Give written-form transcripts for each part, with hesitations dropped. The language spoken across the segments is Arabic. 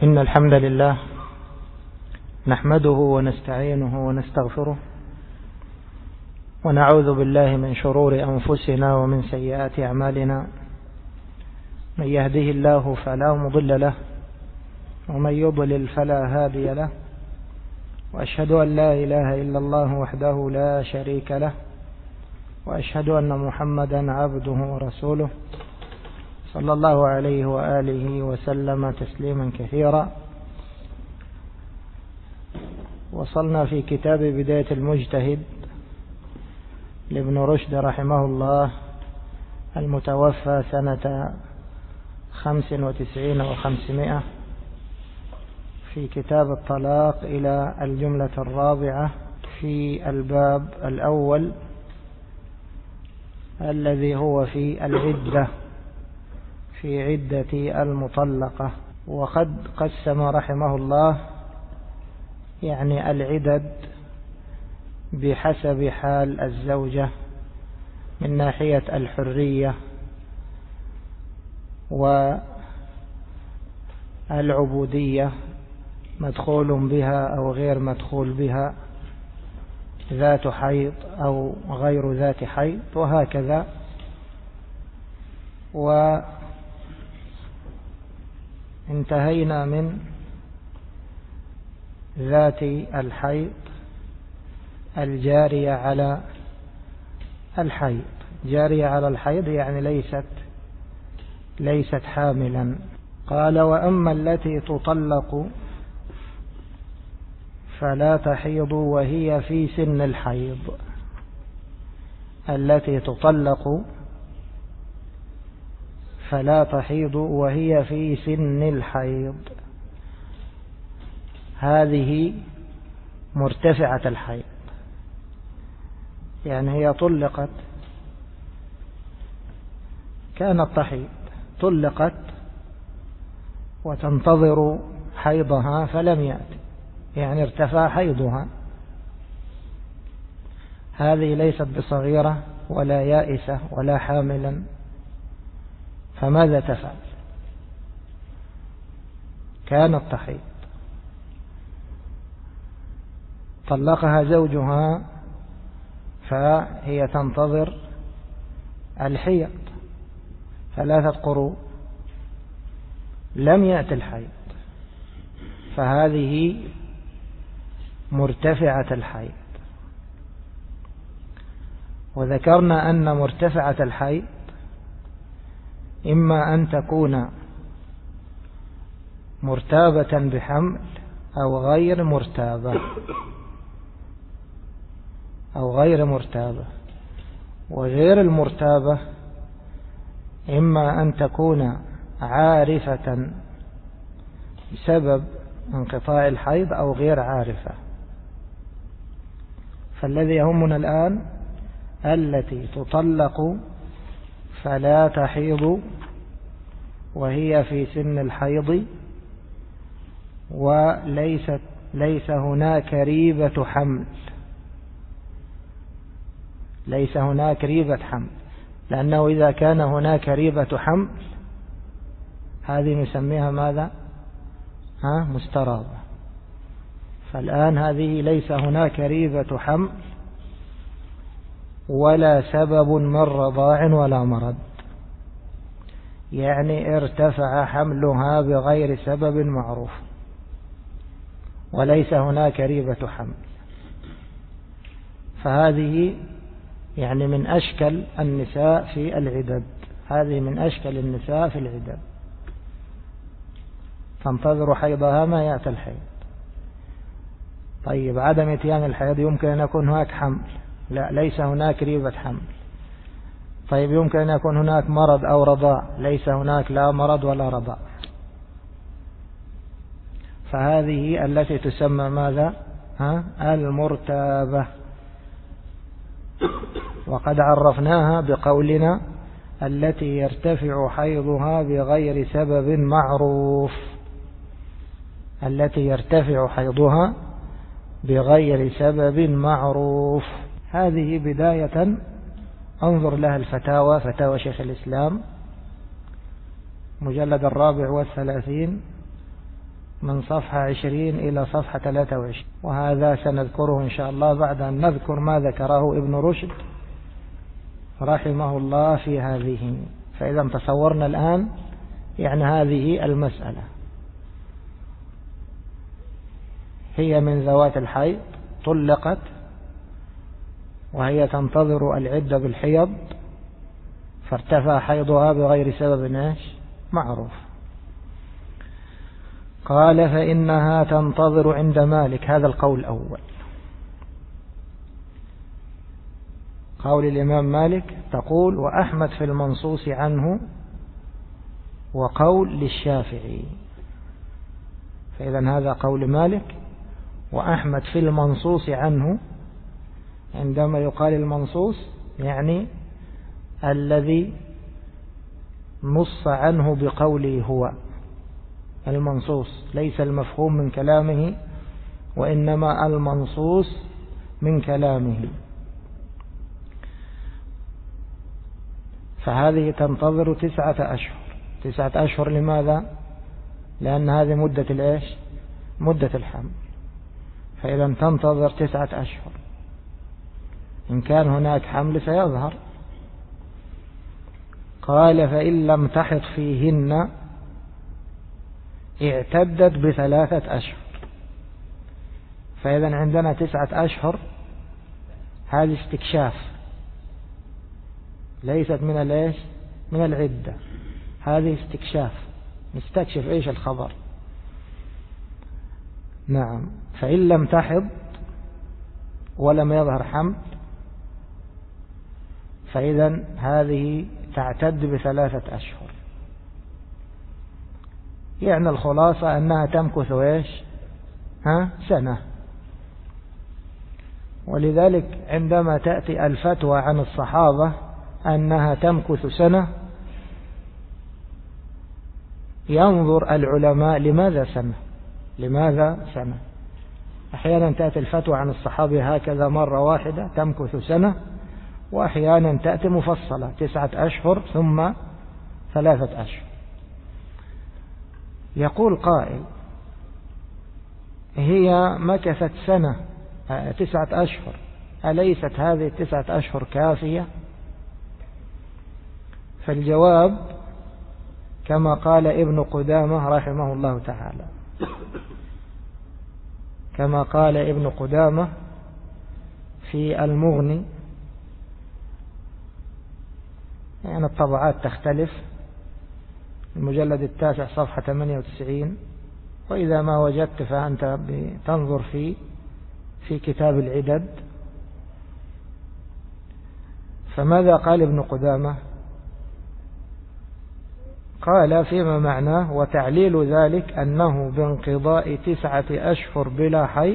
إن الحمد لله نحمده ونستعينه ونستغفره ونعوذ بالله من شرور أنفسنا ومن سيئات أعمالنا. من يهده الله فلا مضل له ومن يضلل فلا هادي له، وأشهد أن لا إله إلا الله وحده لا شريك له، وأشهد أن محمدا عبده ورسوله صلى الله عليه وآله وسلم تسليما كثيرا. وصلنا في كتاب بداية المجتهد لابن رشد رحمه الله المتوفى سنة 95 و500 في كتاب الطلاق إلى الجملة الرابعة في الباب الأول الذي هو في العدة، في عدة المطلقة. وقد قسم رحمه الله يعني العدد بحسب حال الزوجة من ناحية الحرية والعبودية، مدخول بها أو غير مدخول بها، ذات حيض أو غير ذات حيض، وهكذا. وانتهينا من ذات الحيض الجارية على الحيض. جارية على الحيض يعني ليست حاملا. قال: وأما التي تطلق فلا تحيض وهي في سن الحيض. التي تطلق فلا تحيض وهي في سن الحيض، هذه مرتفعة الحيض، يعني هي طلقت، كانت تحيض، طلقت وتنتظر حيضها فلم يأتي، يعني ارتفع حيضها. هذه ليست بصغيرة ولا يائسة ولا حاملا، فماذا تفعل؟ كانت تحيض، طلقها زوجها فهي تنتظر الحيض 3 قروء، لم يأتي الحيض، فهذه مرتفعة الحيض. وذكرنا أن مرتفعة الحيض إما أن تكون مرتابة بحمل أو غير مرتابة. وغير المرتابة إما أن تكون عارفة بسبب انقطاع الحيض أو غير عارفة. فالذي يهمنا الآن التي تطلق فلا تحيض وهي في سن الحيض ليس هناك ريبة حمل، ليس هناك ريبة حمل، لأنه إذا كان هناك ريبة حمل هذه نسميها ماذا؟ مستراضة. فالآن هذه ليس هناك ريبة حمل ولا سبب من رضاع ولا مرض، يعني ارتفع حملها بغير سبب معروف وليس هناك ريبة حمل. فهذه يعني من أشكل النساء في العدد، هذه من أشكل النساء في العدد، تنتظر حيضها ما يأتي الحيض. طيب عدم اتيان الحيض يمكن أن يكون هناك حمل، لا، ليس هناك ريبة حمل. طيب يمكن أن يكون هناك مرض أو رضاع، ليس هناك لا مرض ولا رضاع. فهذه التي تسمى ماذا؟ المرتابة. وقد عرفناها بقولنا التي يرتفع حيضها بغير سبب معروف. التي يرتفع حيضها بغير سبب معروف. هذه بداية انظر لها الفتاوى، فتاوى شيخ الإسلام مجلد 34 من صفحة 20 إلى صفحة 23، وهذا سنذكره إن شاء الله بعد أن نذكر ما ذكره ابن رشد رحمه الله في هذه. فإذا تصورنا الآن يعني هذه المسألة هي من ذوات الحيض، طلقت وهي تنتظر العدة بالحيض، فارتفع حيضها بغير سبب معروف. قال فإنها تنتظر عند مالك، هذا القول الأول، قول الإمام مالك. تقول وأحمد في المنصوص عنه وقول للشافعي. فإذا هذا قول مالك وأحمد في المنصوص عنه. عندما يقال المنصوص يعني الذي نص عنه بقوله هو المنصوص، ليس المفهوم من كلامه وإنما المنصوص من كلامه. فهذه تنتظر 9 أشهر. 9 أشهر لماذا؟ لأن هذه مدة الحمل. فإذا تنتظر 9 أشهر، إن كان هناك حمل سيظهر. قال فإن لم تحط فيهن اعتدت ب3 أشهر. فإذا عندنا 9 أشهر، هذه استكشاف، ليست من العدة، هذه استكشاف، نستكشف إيش الخبر. نعم. فإن لم تحض ولم يظهر حمل فإذا هذه تعتد ب3 أشهر. يعني الخلاصة أنها تمكث سنة. ولذلك عندما تأتي الفتوى عن الصحابة أنها تمكث سنة، ينظر العلماء لماذا سنة. أحيانا تأتي الفتوى عن الصحابة هكذا مرة واحدة تمكث سنة، وأحيانا تأتي مفصلة 9 أشهر ثم 3 أشهر. يقول قائل هي مكثت سنة 9 أشهر، أليست هذه 9 أشهر كافية؟ فالجواب كما قال ابن قدامة رحمه الله تعالى، كما قال ابن قدامة في المغني. يعني الطبعات تختلف، المجلد 9 صفحة 98، وإذا ما وجدت فأنت تنظر في كتاب العدد. فماذا قال ابن قدامة؟ قال فيما معناه وتعليل ذلك أنه بانقضاء 9 أشهر بلا حيض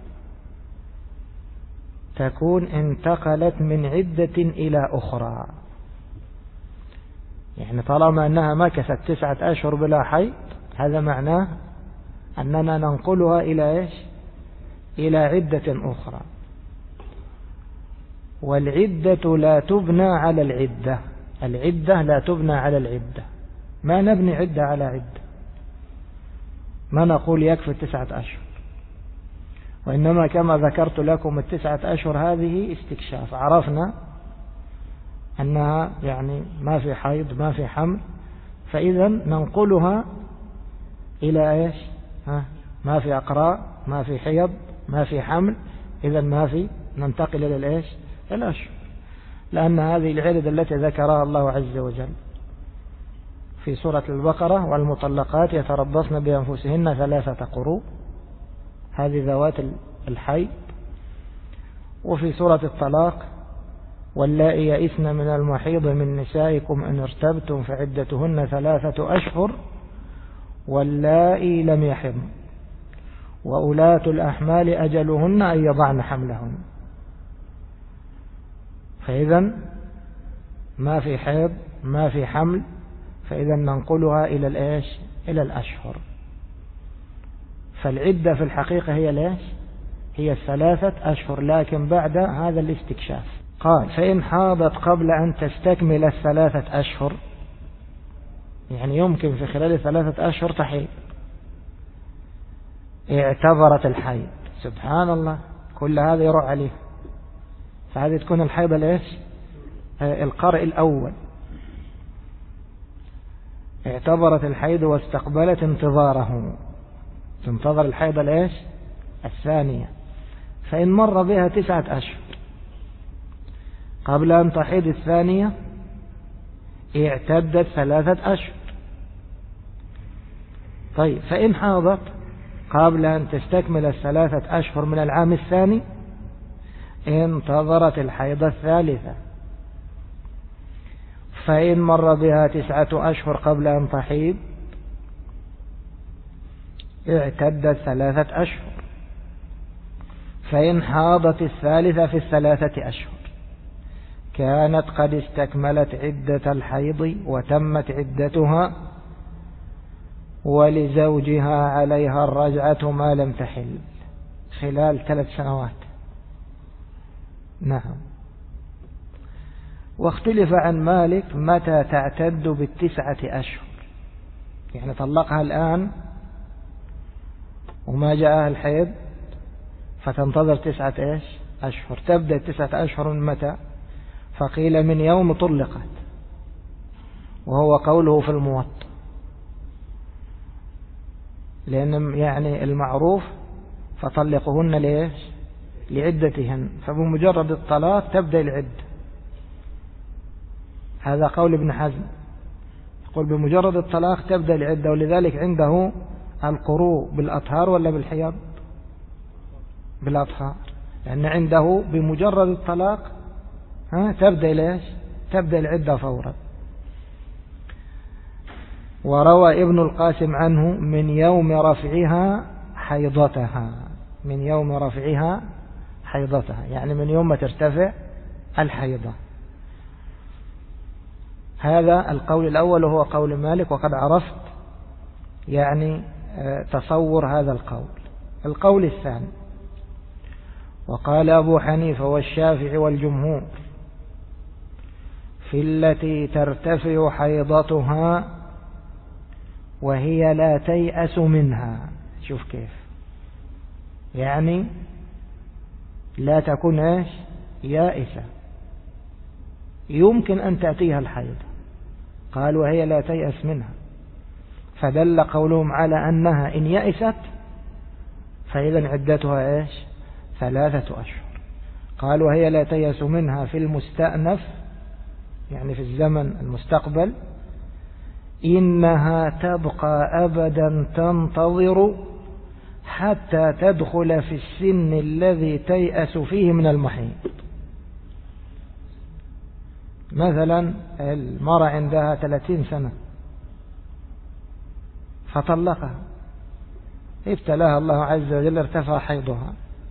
تكون انتقلت من عدة إلى أخرى. يعني طالما أنها مكثت 9 أشهر بلا حيض، هذا معناه أننا ننقلها إلى عدة أخرى. والعدة لا تبنى على العدة، العدة لا تبنى على العدة، ما نبني عدة على عدة، ما نقول يكفي 9 أشهر، وإنما كما ذكرت لكم 9 أشهر هذه استكشاف، عرفنا أنها يعني ما في حيض ما في حمل، فإذا ننقلها إلى ما في أقراء ما في حيض ما في حمل، إذا ما في، ننتقل إلى الأشهر، لأن هذه العدد التي ذكرها الله عز وجل في سورة البقرة والمطلقات يتربصن بأنفسهن 3 قروء، هذه ذوات الحيض. وفي سورة الطلاق واللائي يئسن من المحيض من نسائكم إن ارتبتم فعدتهن 3 أشهر واللائي لم يحضن وأولاة الأحمال أجلهن أن يضعن حملهن. فإذا ما في حيض ما في حمل، فإذا ننقلها إلى الأشهر. فالعدة في الحقيقة هي 3 أشهر، لكن بعد هذا الاستكشاف. قال فإن حاضت قبل أن تستكمل 3 أشهر، يعني يمكن في خلال 3 أشهر تحيض، اعتبرت الحيض، سبحان الله، كل هذا يروح عليه. فهذه تكون الحيض ليش؟ القرء الأول. اعتبرت الحيض واستقبلت انتظاره، تنتظر الحيض ليش؟ الثانية. فإن مر بها 9 أشهر قبل أن تحيض الثانية اعتدت 3 أشهر. طيب فإن حاضت قبل أن تستكمل 3 أشهر من العام الثاني انتظرت الحيض الثالثة. فإن مر بها 9 أشهر قبل أن تحيض اعتدت 3 أشهر. فإن حاضت الثالثة في 3 أشهر كانت قد استكملت عدة الحيض وتمت عدتها، ولزوجها عليها الرجعة ما لم تحل خلال 3 سنوات. نعم. واختلف عن مالك متى تعتد 9 أشهر، يعني طلقها الآن وما جاءها الحيض فتنتظر 9 أشهر. تبدأ 9 أشهر من متى؟ فقيل من يوم طلقت، وهو قوله في الموطأ، لأن يعني المعروف فطلقهن ليش؟ لعدتهن، فبمجرد الطلاق تبدأ العدة. هذا قول ابن حزم، يقول بمجرد الطلاق تبدأ العدة، ولذلك عنده القروء بالأطهار ولا بالحيض؟ بالأطهار، لأن عنده بمجرد الطلاق تبدأ ليش؟ تبدأ العدة فورا. وروى ابن القاسم عنه من يوم رفعها حيضتها، من يوم رفعها حيضتها، يعني من يوم ما ترتفع الحيضة. هذا القول الأول وهو قول مالك، وقد عرفت يعني تصور هذا القول. القول الثاني، وقال أبو حنيفة والشافعي والجمهور في التي ترتفع حيضتها وهي لا تيأس منها. شوف كيف، يعني لا تكون يائسة، يمكن أن تأتيها الحيض، قال وهي لا تيأس منها، فدل قولهم على أنها إن يأست فإذا عدتها 3 أشهر. قال وهي لا تيأس منها في المستأنف، يعني في الزمن المستقبل، إنها تبقى أبدا تنتظر حتى تدخل في السن الذي تيأس فيه من المحيض. مثلا المرأة عندها 30 سنة فطلقها، ابتلاها الله عز وجل ارتفع حيضها،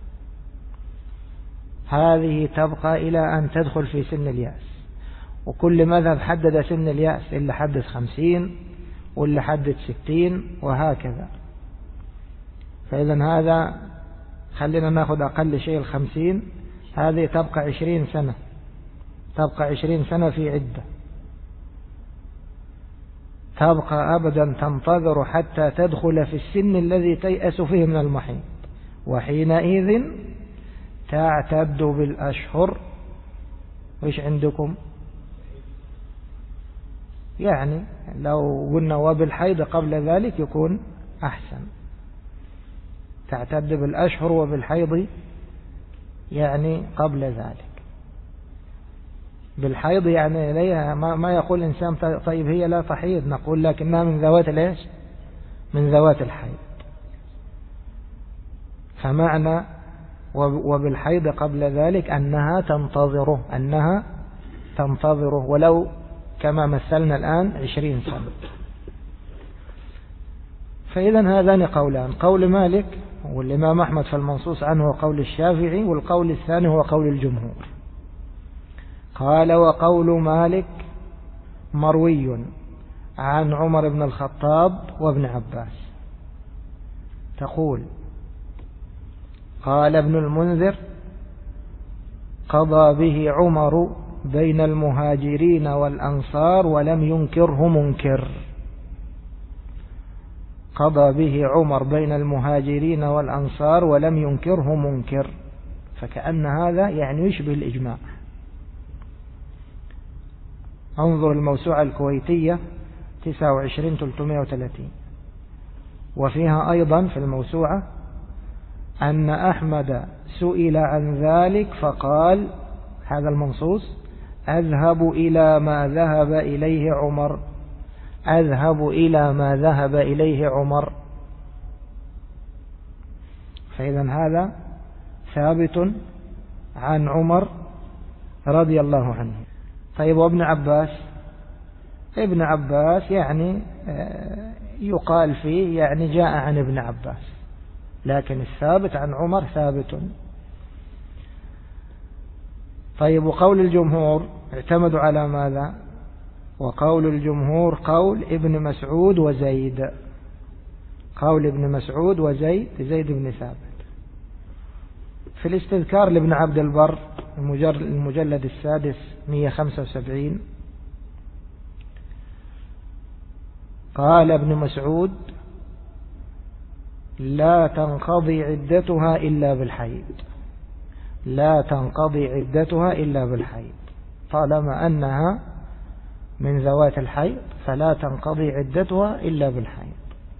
هذه تبقى إلى أن تدخل في سن اليأس. وكل مذهب حدد سن اليأس، اللي حدد 50 واللي حدد 60 وهكذا. فإذا هذا خلينا ناخذ أقل شيء 50، هذه تبقى 20 سنة، تبقى 20 سنة في عدة، تبقى أبدا تنتظر حتى تدخل في السن الذي تيأس فيه من المحيض، وحينئذ تعتد بالأشهر. وإيش عندكم؟ يعني لو قلنا وبالحيض قبل ذلك يكون أحسن، تعتد بالأشهر وبالحيض يعني قبل ذلك. بالحيض يعني ليها ما يقول إنسان طيب هي لا تحيض، نقول لكنها من ذوات ليش؟ من ذوات الحيض. فمعنى وبالحيض قبل ذلك أنها تنتظره ولو كما مثلنا الآن 20 سنة. فإذا هذان قولان، قول مالك والإمام أحمد في المنصوص عنه وقول الشافعي، والقول الثاني هو قول الجمهور. قال وقول مالك مروي عن عمر بن الخطاب وابن عباس. تقول قال ابن المنذر قضى به عمر بين المهاجرين والأنصار ولم ينكره منكر. قضى به عمر بين المهاجرين والأنصار ولم ينكره منكر، فكأن هذا يعني يشبه الإجماع. انظر الموسوعة الكويتية 29-330، وفيها أيضا في الموسوعة أن أحمد سئل عن ذلك فقال هذا المنصوص: أذهب إلى ما ذهب إليه عمر، أذهب إلى ما ذهب إليه عمر. فإذا هذا ثابت عن عمر رضي الله عنه. طيب وابن عباس؟ ابن عباس يعني يقال فيه يعني جاء عن ابن عباس، لكن الثابت عن عمر ثابت. طيب وقول الجمهور اعتمدوا على ماذا؟ وقول الجمهور قول ابن مسعود وزيد، قول ابن مسعود وزيد، زيد بن ثابت. في الاستذكار لابن عبد البر المجلد 6 175 قال ابن مسعود: لا تنقضي عدتها إلا بالحيض، لا تنقضي عدتها إلا بالحيض، طالما أنها من ذوات الحيض فلا تنقضي عدتها إلا بالحيض.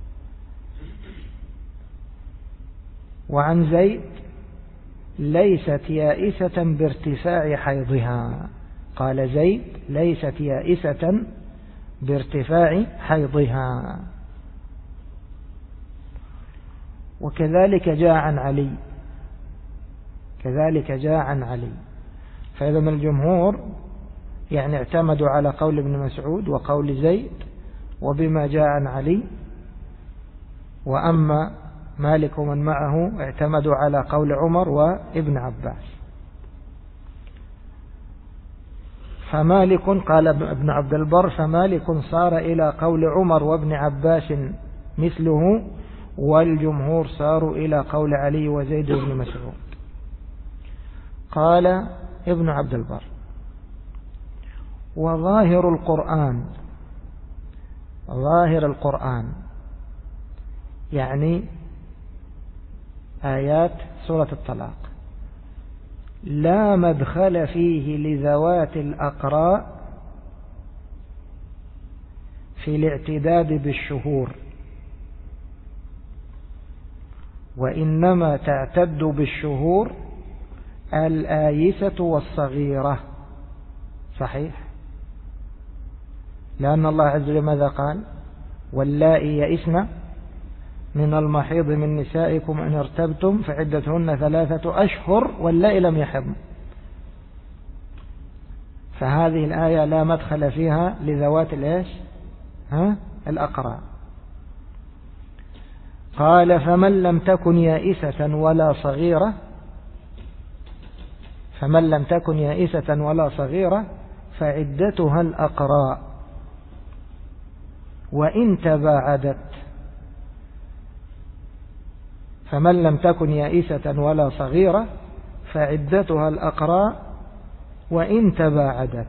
وعن زيد: ليست يائسة بارتفاع حيضها، قال زيد: ليست يائسة بارتفاع حيضها. وكذلك جاء عن علي، كذلك جاء عن علي. فإذا من الجمهور يعني اعتمدوا على قول ابن مسعود وقول زيد وبما جاء عن علي، وأما مالك ومن معه اعتمدوا على قول عمر وابن عباس. فمالك قال ابن عبد البر: فمالك صار إلى قول عمر وابن عباس مثله، والجمهور صاروا إلى قول علي وزيد بن مسعود. قال ابن عبد البر: وظاهر القرآن، ظاهر القرآن يعني آيات سورة الطلاق، لا مدخل فيه لذوات الأقراء في الاعتداد بالشهور، وإنما تعتد بالشهور الآيسة والصغيرة. صحيح، لأن الله عز وجل ماذا قال؟ واللائي يئسن من المحيض من نسائكم إن ارتبتم فعدتهن 3 أشهر واللائي لم يحضن. فهذه الآية لا مدخل فيها لذوات الإيش؟ الأقراء. قال: فمن لم تكن يائسة ولا صغيرة، فمن لم تكن يائسة ولا صغيرة فعدتها الأقراء وإن تباعدت. فمن لم تكن يائسة ولا صغيرة فعدتها الأقراء وإن تباعدت،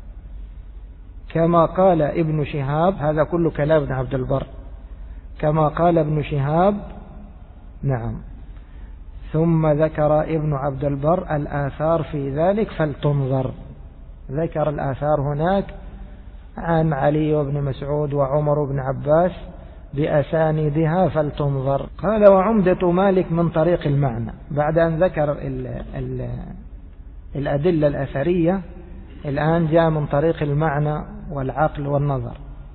كما قال ابن شهاب. هذا كل كلام ابن عبد البر، كما قال ابن شهاب. نعم. ثم ذكر ابن عبد البر الآثار في ذلك فلتنظر، ذكر الآثار هناك عن علي وابن مسعود وعمر بن عباس بأسانيدها فلتنظر. قال: وعمدة مالك من طريق المعنى. بعد أن ذكر الأدلة الأثرية الآن جاء من طريق المعنى والعقل والنظر.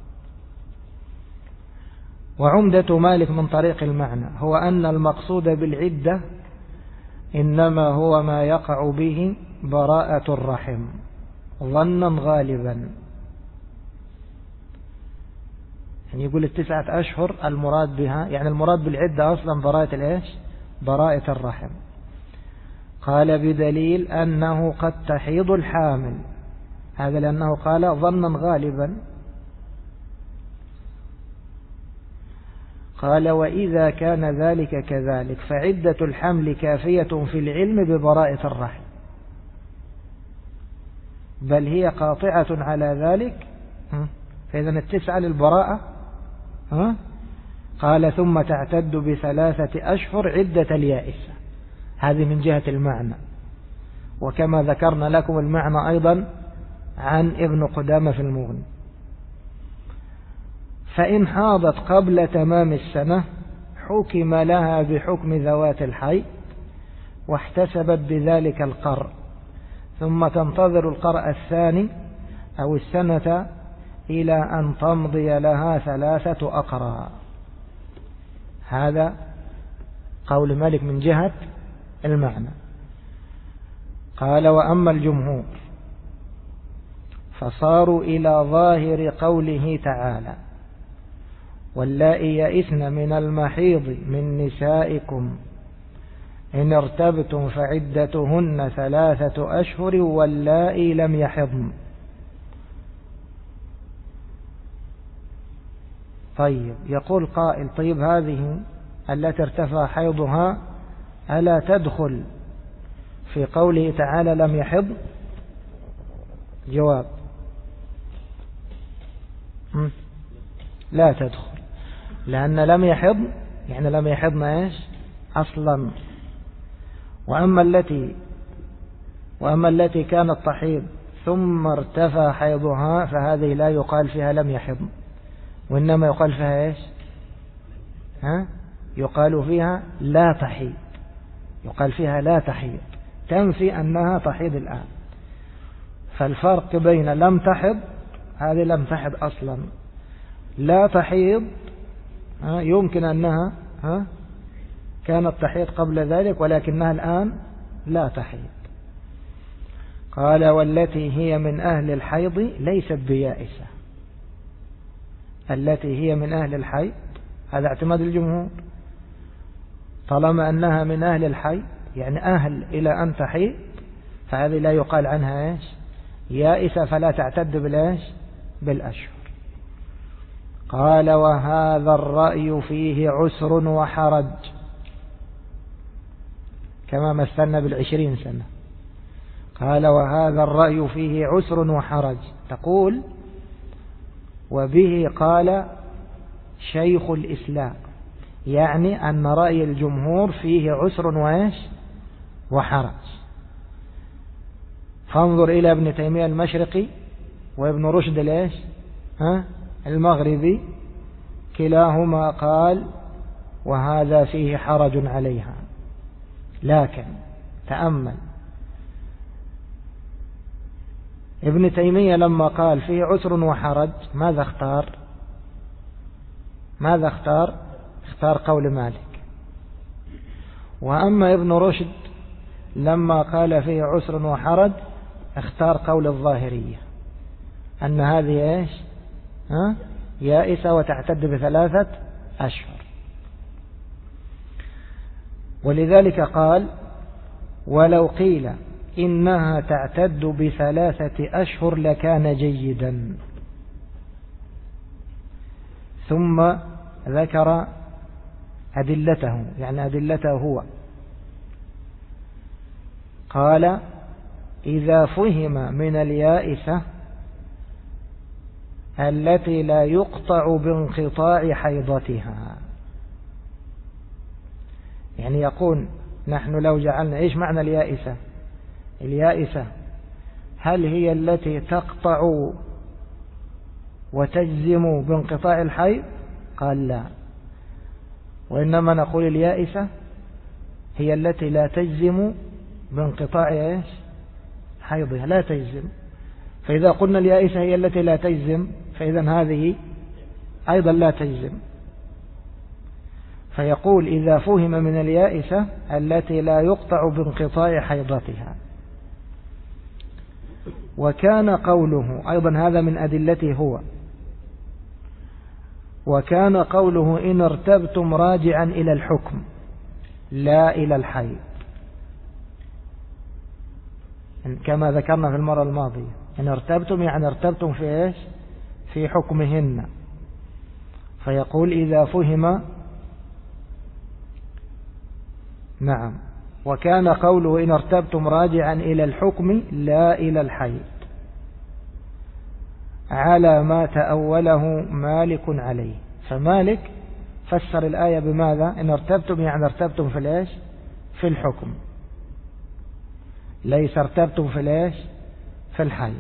وعمدة مالك من طريق المعنى هو أن المقصود بالعدة إنما هو ما يقع به براءة الرحم ظنا غالبا. يعني يقول 9 أشهر المراد بها، يعني المراد بالعدة أصلا براءة الإيش؟ براءة الرحم. قال: بدليل أنه قد تحيض الحامل، هذا لأنه قال ظنا غالبا. قال: وإذا كان ذلك كذلك فعدة الحمل كافية في العلم ببراءة الرحم، بل هي قاطعة على ذلك. فإذا 9 للبراءة قال ثم تعتد ب3 أشهر عدة اليائسة. هذه من جهة المعنى، وكما ذكرنا لكم المعنى أيضا عن ابن قدامة في المغني. فإن حاضت قبل تمام السنة حكم لها بحكم ذوات الحيض واحتسبت بذلك القرء، ثم تنتظر القرء الثاني أو السنة إلى أن تمضي لها 3 أقراء. هذا قول مالك من جهة المعنى. قال وأما الجمهور فصاروا إلى ظاهر قوله تعالى واللائي يئسن من المحيض من نسائكم إن ارتبتم فعدتهن 3 أشهر واللائي لم يحضن. طيب، يقول قائل طيب هذه التي ارتفع حيضها ألا تدخل في قوله تعالى لم يحض؟ جواب لا تدخل، لأن لم يحض يعني لم يحضن ايش أصلا. وأما التي كانت تحيض ثم ارتفع حيضها فهذه لا يقال فيها لم يحضن، وإنما يقال فيها ايش يقال فيها لا تحيض، يقال فيها لا تحيض، تنفي أنها تحيض الآن. فالفرق بين لم تحض، هذه لم تحض أصلا، لا تحيض يمكن أنها كانت تحيض قبل ذلك ولكنها الآن لا تحيض. قال والتي هي من أهل الحيض ليست بيائسة. التي هي من أهل الحيض هذا اعتماد الجمهور، طالما أنها من أهل الحيض يعني أهل إلى أن تحيض فهذه لا يقال عنها ايش يائسة، فلا تعتد بالأشهر. قال وهذا الرأي فيه عسر وحرج، كما مثلنا 20 سنة. قال وهذا الرأي فيه عسر وحرج، تقول وبه قال شيخ الإسلام، يعني أن رأي الجمهور فيه عسر وحرج. فانظر إلى ابن تيمية المشرقي وابن رشد المغربي، كلاهما قال وهذا فيه حرج عليها. لكن تأمل ابن تيمية لما قال فيه عسر وحرج ماذا اختار؟ اختار قول مالك. وأما ابن رشد لما قال فيه عسر وحرج اختار قول الظاهرية أن هذه يائسة وتعتد ب3 أشهر. ولذلك قال ولو قيل إنها تعتد ب3 أشهر لكان جيدا. ثم ذكر أدلته، يعني أدلته هو. قال إذا فهم من اليائسة التي لا يقطع بانقطاع حيضتها، يعني يقول نحن لو جعلنا إيش معنى اليائسة؟ اليائسة هل هي التي تقطع وتجزم بانقطاع الحيض؟ قال لا، وإنما نقول اليائسة هي التي لا تجزم بانقطاع حيضها، لا تجزم. فإذا قلنا اليائسة هي التي لا تجزم فإذا هذه أيضا لا تجزم. فيقول إذا فهم من اليائسة التي لا يقطع بانقطاع حيضتها. وكان قوله أيضا هذا من أدلته هو، وكان قوله إن ارتبتم راجعا إلى الحكم لا إلى الحيض، كما ذكرنا في المرة الماضية. إن ارتبتم يعني ارتبتم في إيش؟ في حكمهن. فيقول إذا فهم نعم. وكان قوله إن ارتبتم راجعا إلى الحكم لا إلى الحيض على ما تأوله مالك عليه. فمالك فسر الآية بماذا؟ إن ارتبتم يعني ارتبتم في الإيش؟ في الحكم، ليس ارتبتم في الإيش؟ في الحيض.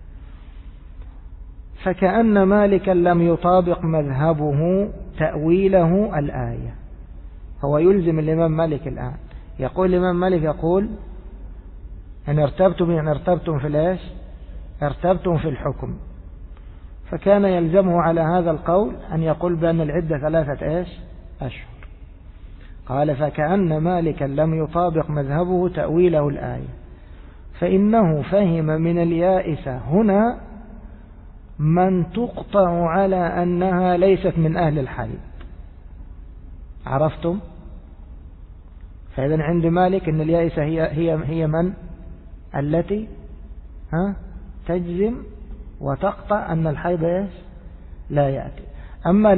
فكأن مالكا لم يطابق مذهبه تأويله الآية. هو يلزم الإمام مالك الآن، يقول الإمام مالك يقول إن ارتبتم يعني ارتبتم في الإيش؟ ارتبتم في الحكم. فكان يلزمه على هذا القول أن يقول بأن العدة 3 إيش؟ أشهر. قال فكأن مالكا لم يطابق مذهبه تأويله الآية، فإنه فهم من اليائسة هنا من تقطع على أنها ليست من أهل الحيض. عرفتم؟ فإذن عند مالك أن اليائسة هي من التي تجزم وتقطع أن الحيض لا يأتي. أما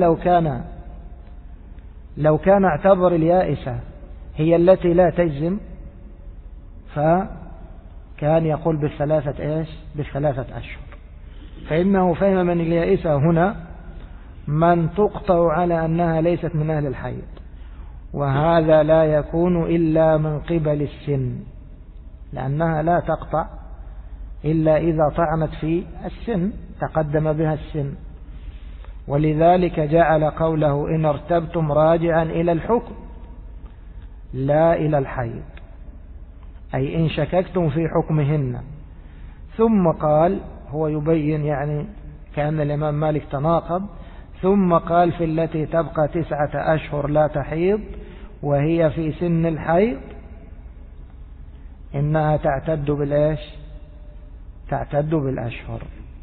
لو كان اعتبر اليائسة هي التي لا تجزم فكان يقول بالثلاثة أشهر. فإنه فهم من اليائسة هنا من تقطع على أنها ليست من أهل الحيض، وهذا لا يكون إلا من قبل السن، لأنها لا تقطع إلا إذا طعنت في السن، تقدم بها السن. ولذلك جعل قوله إن ارتبتم راجعا إلى الحكم لا إلى الحيض، أي إن شككتم في حكمهن. ثم قال، هو يبين يعني كأن الإمام مالك تناقض، ثم قال في التي تبقى 9 أشهر لا تحيض وهي في سن الحيض إنها تعتد بالإيش؟ تعتد بالأشهر.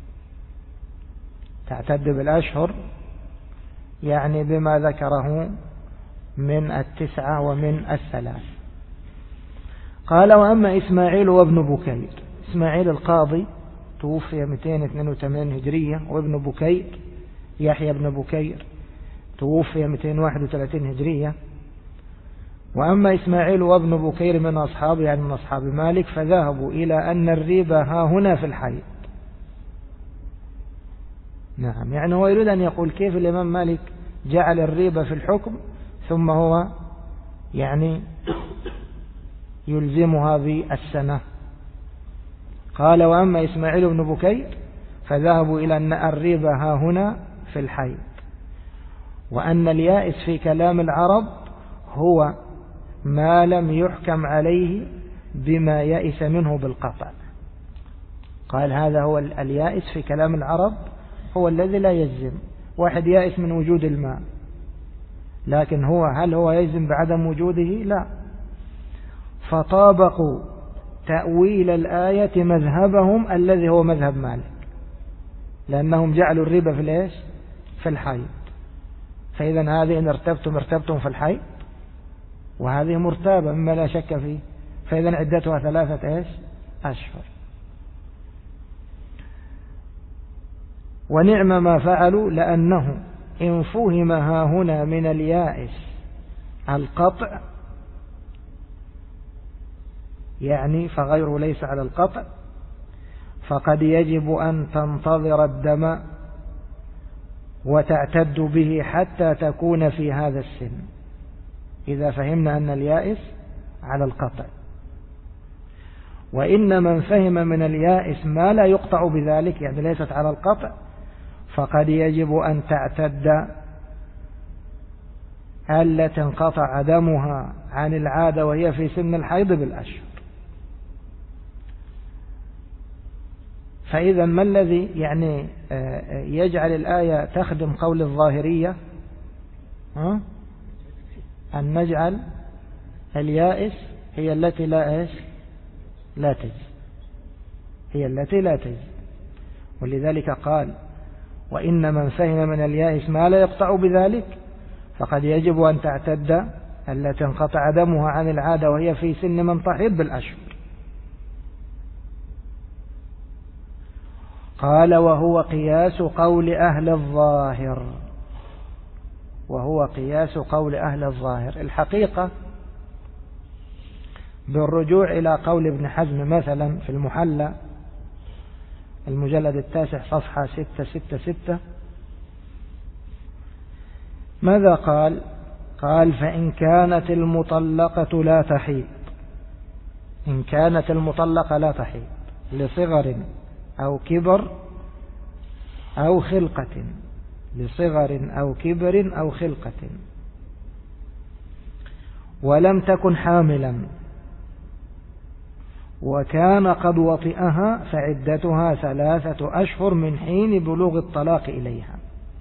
تعتد بالأشهر يعني بما ذكره من 9 ومن 3. قال وأما إسماعيل وابن بكير، إسماعيل القاضي توفي 282 هجرية، وابن بكير يحيى بن بكير توفي 231 هجرية. وأما إسماعيل وابن بكير من أصحاب يعني من أصحاب مالك فذهبوا إلى أن الريبة ها هنا في الحيض. نعم، يعني هو يريد أن يقول كيف الإمام مالك جعل الريبة في الحكم ثم هو يعني يلزمها بالسنة. قال وأما إسماعيل بن بكير فذهبوا إلى أن الريبة ها هنا في الحيض، وأن اليائس في كلام العرب هو ما لم يحكم عليه بما يئس منه بالقطع. قال هذا هو اليائس في كلام العرب، هو الذي لا يجزم. واحد يائس من وجود الماء، لكن هل هو يجزم بعدم وجوده؟ لا. فطابقوا تأويل الآية مذهبهم الذي هو مذهب مالك، لأنهم جعلوا الربا في الإيش؟ في الحيض. فإذا هذه إن ارتبتم في الحيض، وهذه مرتابة مما لا شك فيه، فإذا عدتها 3 أشهر. ونعم ما فعلوا، لأنه إن فهم ها هنا من اليائس القطع يعني فغيره ليس على القطع، فقد يجب أن تنتظر الدم وتعتد به حتى تكون في هذا السن، إذا فهمنا أن اليائس على القطع. وإن من فهم من اليائس ما لا يقطع بذلك يعني ليست على القطع، فقد يجب أن تعتد التي انقطع دمها عن العادة وهي في سن الحيض بالأشهر. فإذا ما الذي يعني يجعل الآية تخدم قول الظاهرية؟ أن نجعل اليائس هي التي لا تجزي، هي التي لا تجزي. ولذلك قال وإن من فهم من اليائس ما لا يقطع بذلك فقد يجب أن تعتد التي انقطع دمها عن العادة وهي في سن من تحيض بالأشهر. قال وهو قياس قول أهل الظاهر، وهو قياس قول أهل الظاهر. الحقيقة بالرجوع إلى قول ابن حزم مثلا في المحلى المجلد 9 صفحة 666 ماذا قال؟ قال فإن كانت المطلقة لا تحيض، إن كانت المطلقة لا تحيض لصغر أو كبر أو خلقة، لصغر أو كبر أو خلقة، ولم تكن حاملا وكان قد وطئها فعدتها 3 أشهر من حين بلوغ الطلاق إليها.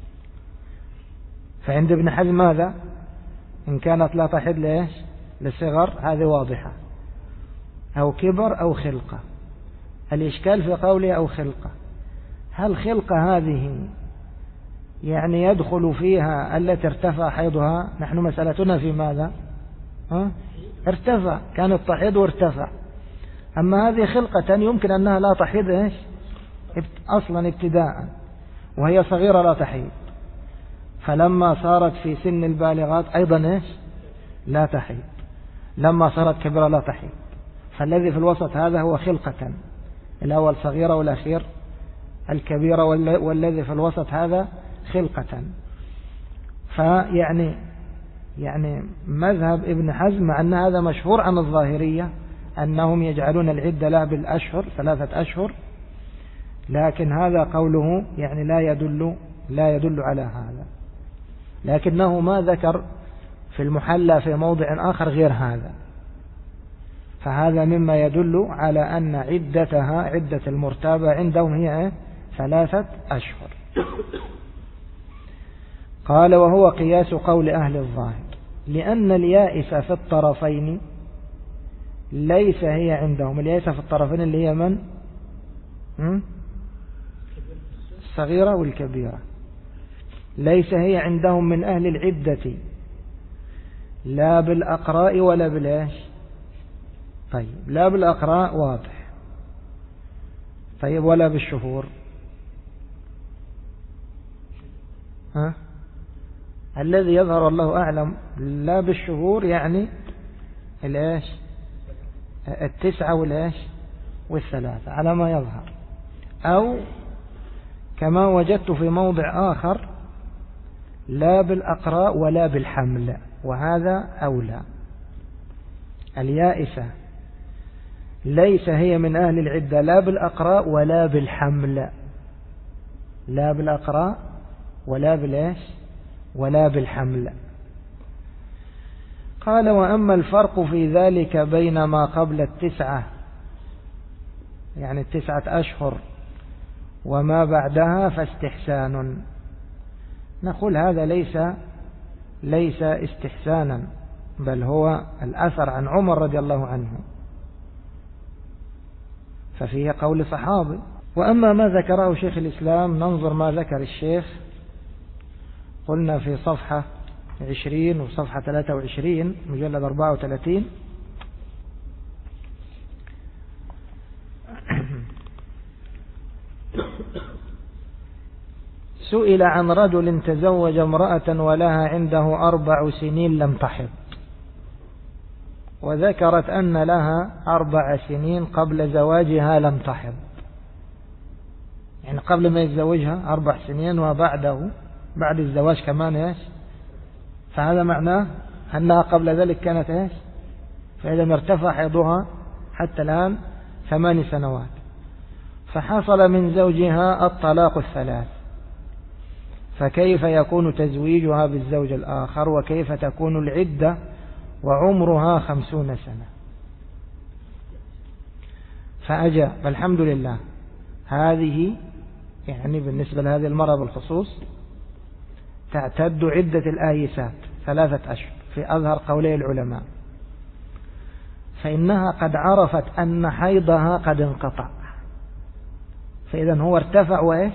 فعند ابن حزم ماذا؟ إن كانت لا تحيض ليش؟ لصغر، هذه واضحة، أو كبر أو خلقة. الإشكال في قوله أو خلقة، هل خلقة هذه يعني يدخل فيها التي ارتفع حيضها؟ نحن مسألتنا في ماذا؟ ارتفع، كانت تحيض وارتفع. أما هذه خلقة يمكن أنها لا تحيض إيش؟ أصلا ابتداء، وهي صغيرة لا تحيض، فلما صارت في سن البالغات أيضا إيش؟ لا تحيض، لما صارت كبيرة لا تحيض. فالذي في الوسط هذا هو خلقة، الأول صغيرة والأخير الكبيرة، والذي في الوسط هذا خلقة. فيعني مذهب ابن حزم مع أن هذا مشهور عن الظاهرية أنهم يجعلون العدة لا بالأشهر 3 أشهر، لكن هذا قوله يعني لا يدل على هذا، لكنه ما ذكر في المحلى في موضع آخر غير هذا، فهذا مما يدل على أن عدتها عدة المرتابة عندهم هي 3 أشهر. قال وهو قياس قول أهل الظاهر، لأن اليائس في الطرفين ليس هي عندهم، اليائس في الطرفين اللي هي من؟ الصغيرة والكبيرة، ليس هي عندهم من أهل العدة لا بالأقراء ولا بالإيش؟ طيب لا بالأقراء واضح، طيب ولا بالشهور؟ الذي يظهر الله أعلم لا بالشهور يعني الإيش؟ 9 والإيش؟ 3 على ما يظهر، أو كما وجدت في موضع آخر لا بالأقراء ولا بالحمل، وهذا أولى. اليائسة ليس هي من أهل العدة لا بالأقراء ولا بالحمل، لا بالأقراء ولا بالإيش؟ ولا بالحمل. قال وأما الفرق في ذلك بين ما قبل 9 يعني 9 أشهر وما بعدها فاستحسان. نقول هذا ليس استحسانا، بل هو الأثر عن عمر رضي الله عنه، ففيه قول صحابي. وأما ما ذكره شيخ الإسلام ننظر ما ذكر الشيخ، قلنا في صفحة 20 وصفحة 23 مجلد 34. سئل عن رجل تزوج امرأة ولها عنده 4 سنين لم تحض، وذكرت أن لها 4 سنين قبل زواجها لم تحض، يعني قبل ما يتزوجها 4 سنين وبعده بعد الزواج كمان إيش؟ فهذا معناه أنها قبل ذلك كانت إيش؟ فإذا ارتفع حيضها حتى الآن 8 سنوات، فحصل من زوجها الطلاق 3، فكيف يكون تزويجها بالزوج الآخر؟ وكيف تكون العدة وعمرها 50 سنة؟ فأجاب الحمد لله، هذه يعني بالنسبة لهذه المرأة بالخصوص تعتد عدة الآيسات 3 أشهر في أظهر قولي العلماء، فإنها قد عرفت أن حيضها قد انقطع، فإذا هو ارتفع وإيش؟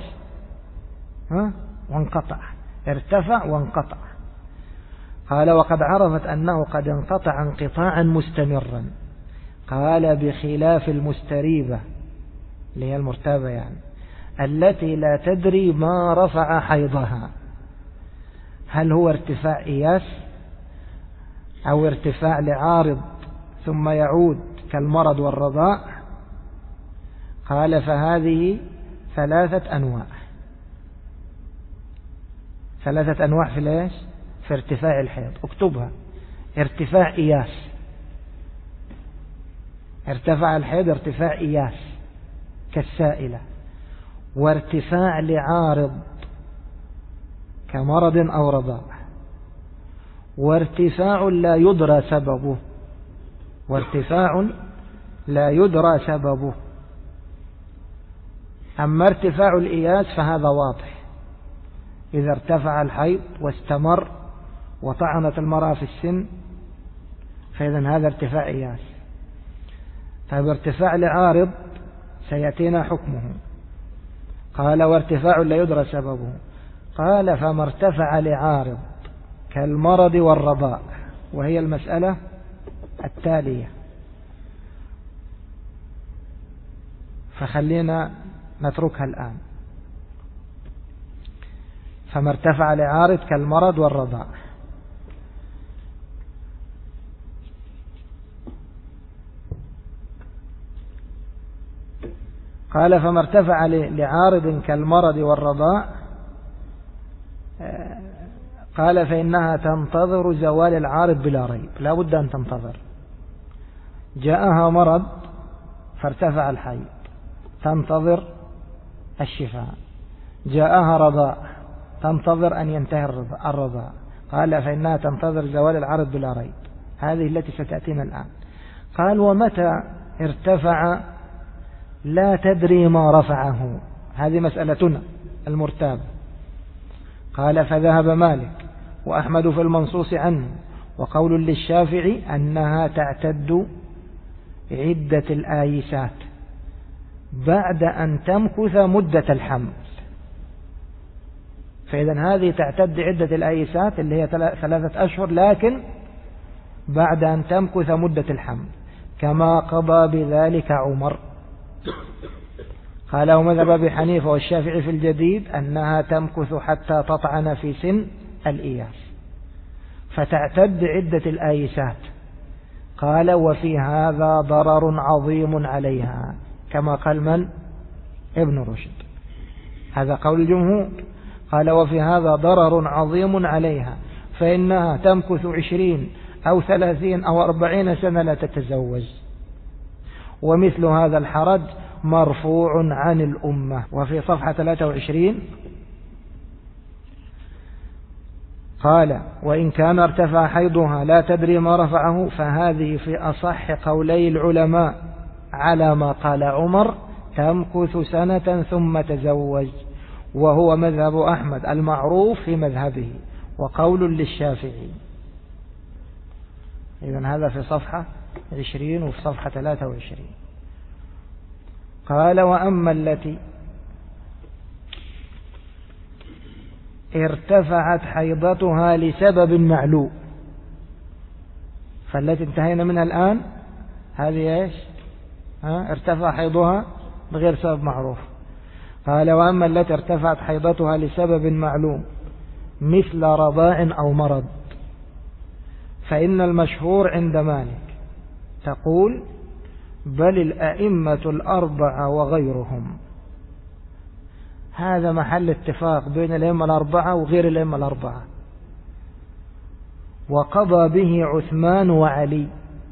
وانقطع، ارتفع وانقطع. قال وقد عرفت أنه قد انقطع انقطاعا مستمرا. قال بخلاف المستريبة اللي هي المرتابة يعني التي لا تدري ما رفع حيضها، هل هو ارتفاع إياس أو ارتفاع لعارض ثم يعود كالمرض والرضاع؟ قال فهذه 3 أنواع، 3 أنواع في في ارتفاع الحيض، اكتبها، ارتفاع إياس، ارتفع الحيض ارتفاع إياس كالسائلة، وارتفاع لعارض كمرض أو رضاع، وارتفاع لا يدرى سببه، وارتفاع لا يدرى سببه. أما ارتفاع الإياس فهذا واضح، إذا ارتفع الحيض واستمر وطعنت المرأة في السن فإذن هذا ارتفاع إياس. طيب ارتفاع لعارض سيأتينا حكمه. قال وارتفاع لا يدرى سببه. قال فما ارتفع لعارض كالمرض والرضاع، وهي المسألة التالية، فخلينا نتركها الآن. فما ارتفع لعارض كالمرض والرضاع. قال فما ارتفع لعارض كالمرض والرضاع، قال فإنها تنتظر زوال العارض بلا ريب، لا بد أن تنتظر. جاءها مرض فارتفع الحيض، تنتظر الشفاء. جاءها رضاع، تنتظر أن ينتهي الرضاع. قال فإنها تنتظر زوال العارض بلا ريب، هذه التي ستأتينا الآن. قال ومتى ارتفع لا تدري ما رفعه، هذه مسألتنا المرتاب. قال فذهب مالك وأحمد في المنصوص عنه، وقول للشافعي أنها تعتد عدة الآيسات بعد أن تمكث مدة الحمل. فإذا هذه تعتد عدة الآيسات اللي هي 3 أشهر، لكن بعد أن تمكث مدة الحمل، كما قضى بذلك عمر. قال ومذهب أبي حنيفة والشافعي في الجديد أنها تمكث حتى تطعن في سن الإياس، فتعتد عدة الآيسات. قال وفي هذا ضرر عظيم عليها، كما قال من؟ ابن رشد، هذا قول الجمهور. قال وفي هذا ضرر عظيم عليها، فإنها تمكث 20 أو 30 أو 40 سنة لا تتزوج، ومثل هذا الحرج مرفوع عن الأمة. وفي صفحة 23 قال وإن كان ارتفع حيضها لا تدري ما رفعه، فهذه في أصح قولي العلماء على ما قال عمر، تمكث سنة ثم تزوج، وهو مذهب أحمد المعروف في مذهبه، وقول للشافعي. إذن هذا في صفحة 20 وفي صفحة 23. قال وأما التي ارتفعت حيضتها لسبب معلوم، فالتي انتهينا منها الآن هذه ايش؟ ارتفع حيضها بغير سبب معروف. قال وأما التي ارتفعت حيضتها لسبب معلوم مثل رضاع أو مرض، فإن المشهور عند مالك تقول بل الأئمة الأربعة وغيرهم. هذا محل اتفاق بين الأئمة الأربعة وغير الأئمة الأربعة. وقضى به عثمان وعلي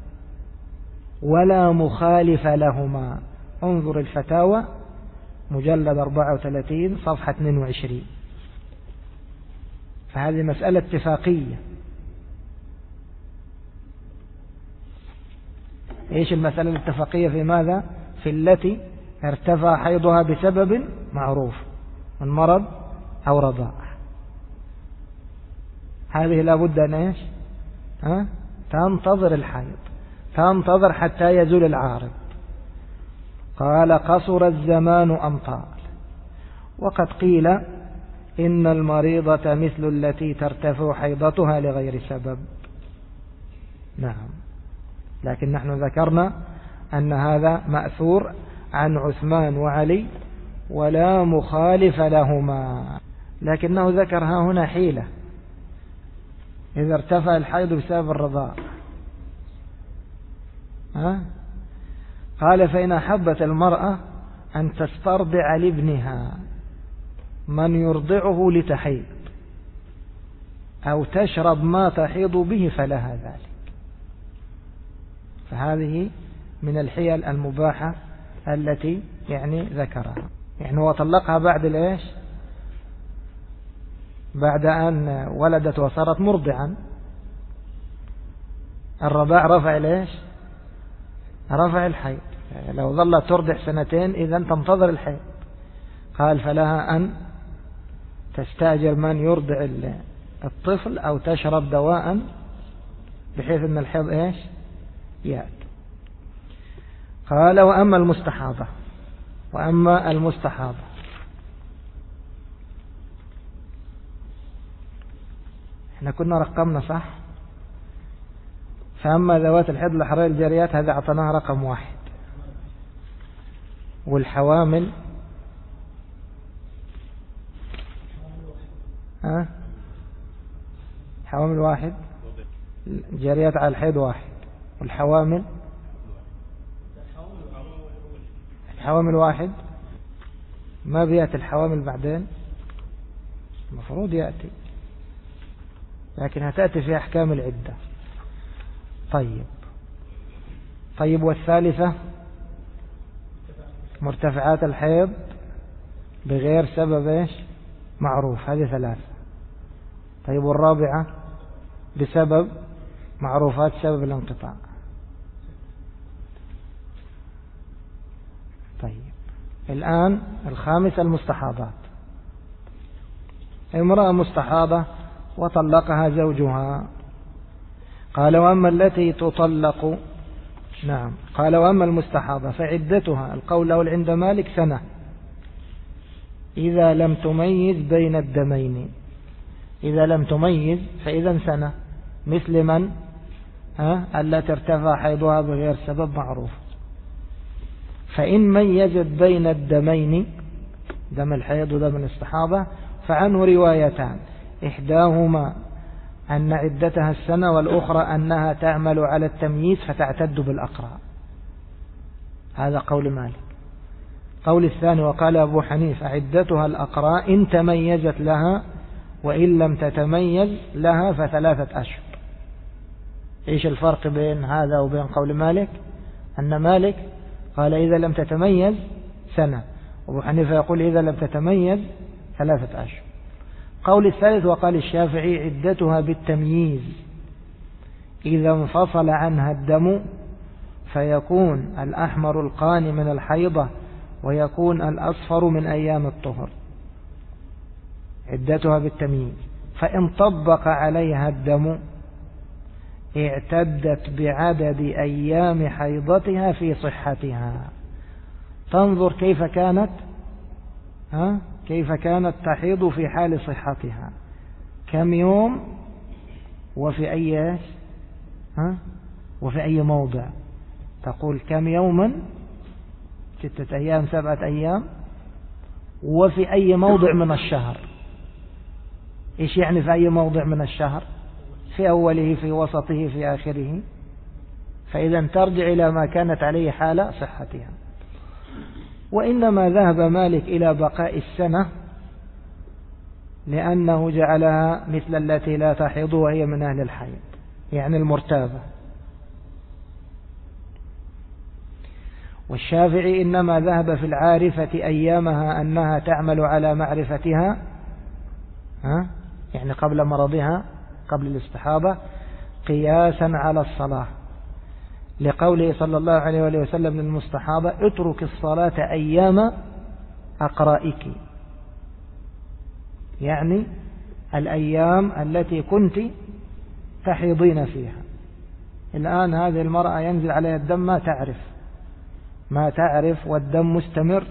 ولا مخالف لهما. انظر الفتاوى مجلد 34 صفحة 22. فهذه مسألة اتفاقية. ايش المسألة الاتفاقية في ماذا؟ في التي ارتفع حيضها بسبب معروف من مرض أو رضاع، هذه لابد أن ايش؟ تنتظر الحيض، تنتظر حتى يزول العارض. قال قصر الزمان أم طال. وقد قيل إن المريضة مثل التي ترتفع حيضتها لغير سبب. نعم، لكن نحن ذكرنا أن هذا مأثور عن عثمان وعلي ولا مخالف لهما، لكنه ذكرها هنا حيلة إذا ارتفع الحيض بسبب الرضاع. قال فإن أحبت المرأة أن تسترضع لابنها من يرضعه لتحيض، أو تشرب ما تحيض به فلها ذلك. فهذه من الحيل المباحة التي يعني ذكرها. يعني هو طلقها بعد الإيش؟ بعد أن ولدت وصارت مرضعا. الرضاع رفع الإيش؟ رفع الحيض. لو ظلت ترضع سنتين إذن تنتظر الحيض. قال فلها أن تستأجر من يرضع الطفل أو تشرب دواء بحيث أن الحيض إيش؟ يأتي. قال وأما المستحاضة، وأما المستحاضة احنا كنا رقمنا صح. فأما ذوات الحيض الأحرار الجاريات هذا أعطناها رقم 1. والحوامل حوامل 1، جاريات على الحيض 1. والحوامل الحوامل 1 ما بيأتي الحوامل بعدين، المفروض يأتي، لكن هتأتي في أحكام العدة. طيب والثالثة مرتفعات الحيض بغير سبب إيش؟ معروف، هذه 3. طيب والرابعة بسبب معروفات سبب الانقطاع. طيب الآن الخامسة المستحاضات. امرأة مستحاضة وطلقها زوجها. قال وأما التي تطلق، نعم، قال وأما المستحاضة فعدتها القول له عند مالك سنة إذا لم تميز بين الدمين. إذا لم تميز فإذا سنة، مثل من التي ارتفع حيضها بغير سبب معروف. فإن ميزت بين الدمين، دم الحيض ودم الاستحاضة، فعنه روايتان، إحداهما أن عدتها السنة، والأخرى أنها تعمل على التمييز فتعتد بالأقراء. هذا قول مالك. قول الثاني وقال أبو حنيفة عدتها الأقراء إن تميزت لها، وإن لم تتميز لها ف3 أشهر. إيش الفرق بين هذا وبين قول مالك؟ أن مالك قال إذا لم تتميز سنة، وأبو حنيفة يقول إذا لم تتميز 3 أشهر. قول الثالث وقال الشافعي عدتها بالتمييز إذا انفصل عنها الدم، فيكون الأحمر القاني من الحيضة ويكون الأصفر من أيام الطهر. عدتها بالتمييز. فإن طبق عليها الدم اعتدت بعدد أيام حيضتها في صحتها. تنظر كيف كانت تحيض في حال صحتها، كم يوم وفي أي موضع. تقول كم يوما، 6 أيام 7 أيام، وفي أي موضع من الشهر. إيش يعني في أي موضع من الشهر؟ في أوله، في وسطه، في آخره. فإذا ترجع إلى ما كانت عليه حال صحتها. وإنما ذهب مالك إلى بقاء السنة لأنه جعلها مثل التي لا تحيض وهي من أهل الحيض، يعني المرتابة. والشافعي إنما ذهب في العارفة أيامها أنها تعمل على معرفتها، يعني قبل مرضها، قبل الاستحاضة، قياسا على الصلاة، لقوله صلى الله عليه وسلم للمستحاضة اترك الصلاة أيام أقرائك، يعني الأيام التي كنت تحيضين فيها. الآن هذه المرأة ينزل عليها الدم ما تعرف والدم مستمر،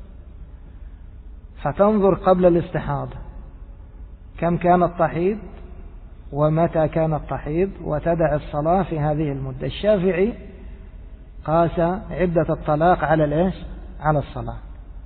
فتنظر قبل الاستحاضة كم كانت تحيض ومتى كانت تحيض وتدع الصلاة في هذه المدة. الشافعي قاس عدة الطلاق على الصلاة.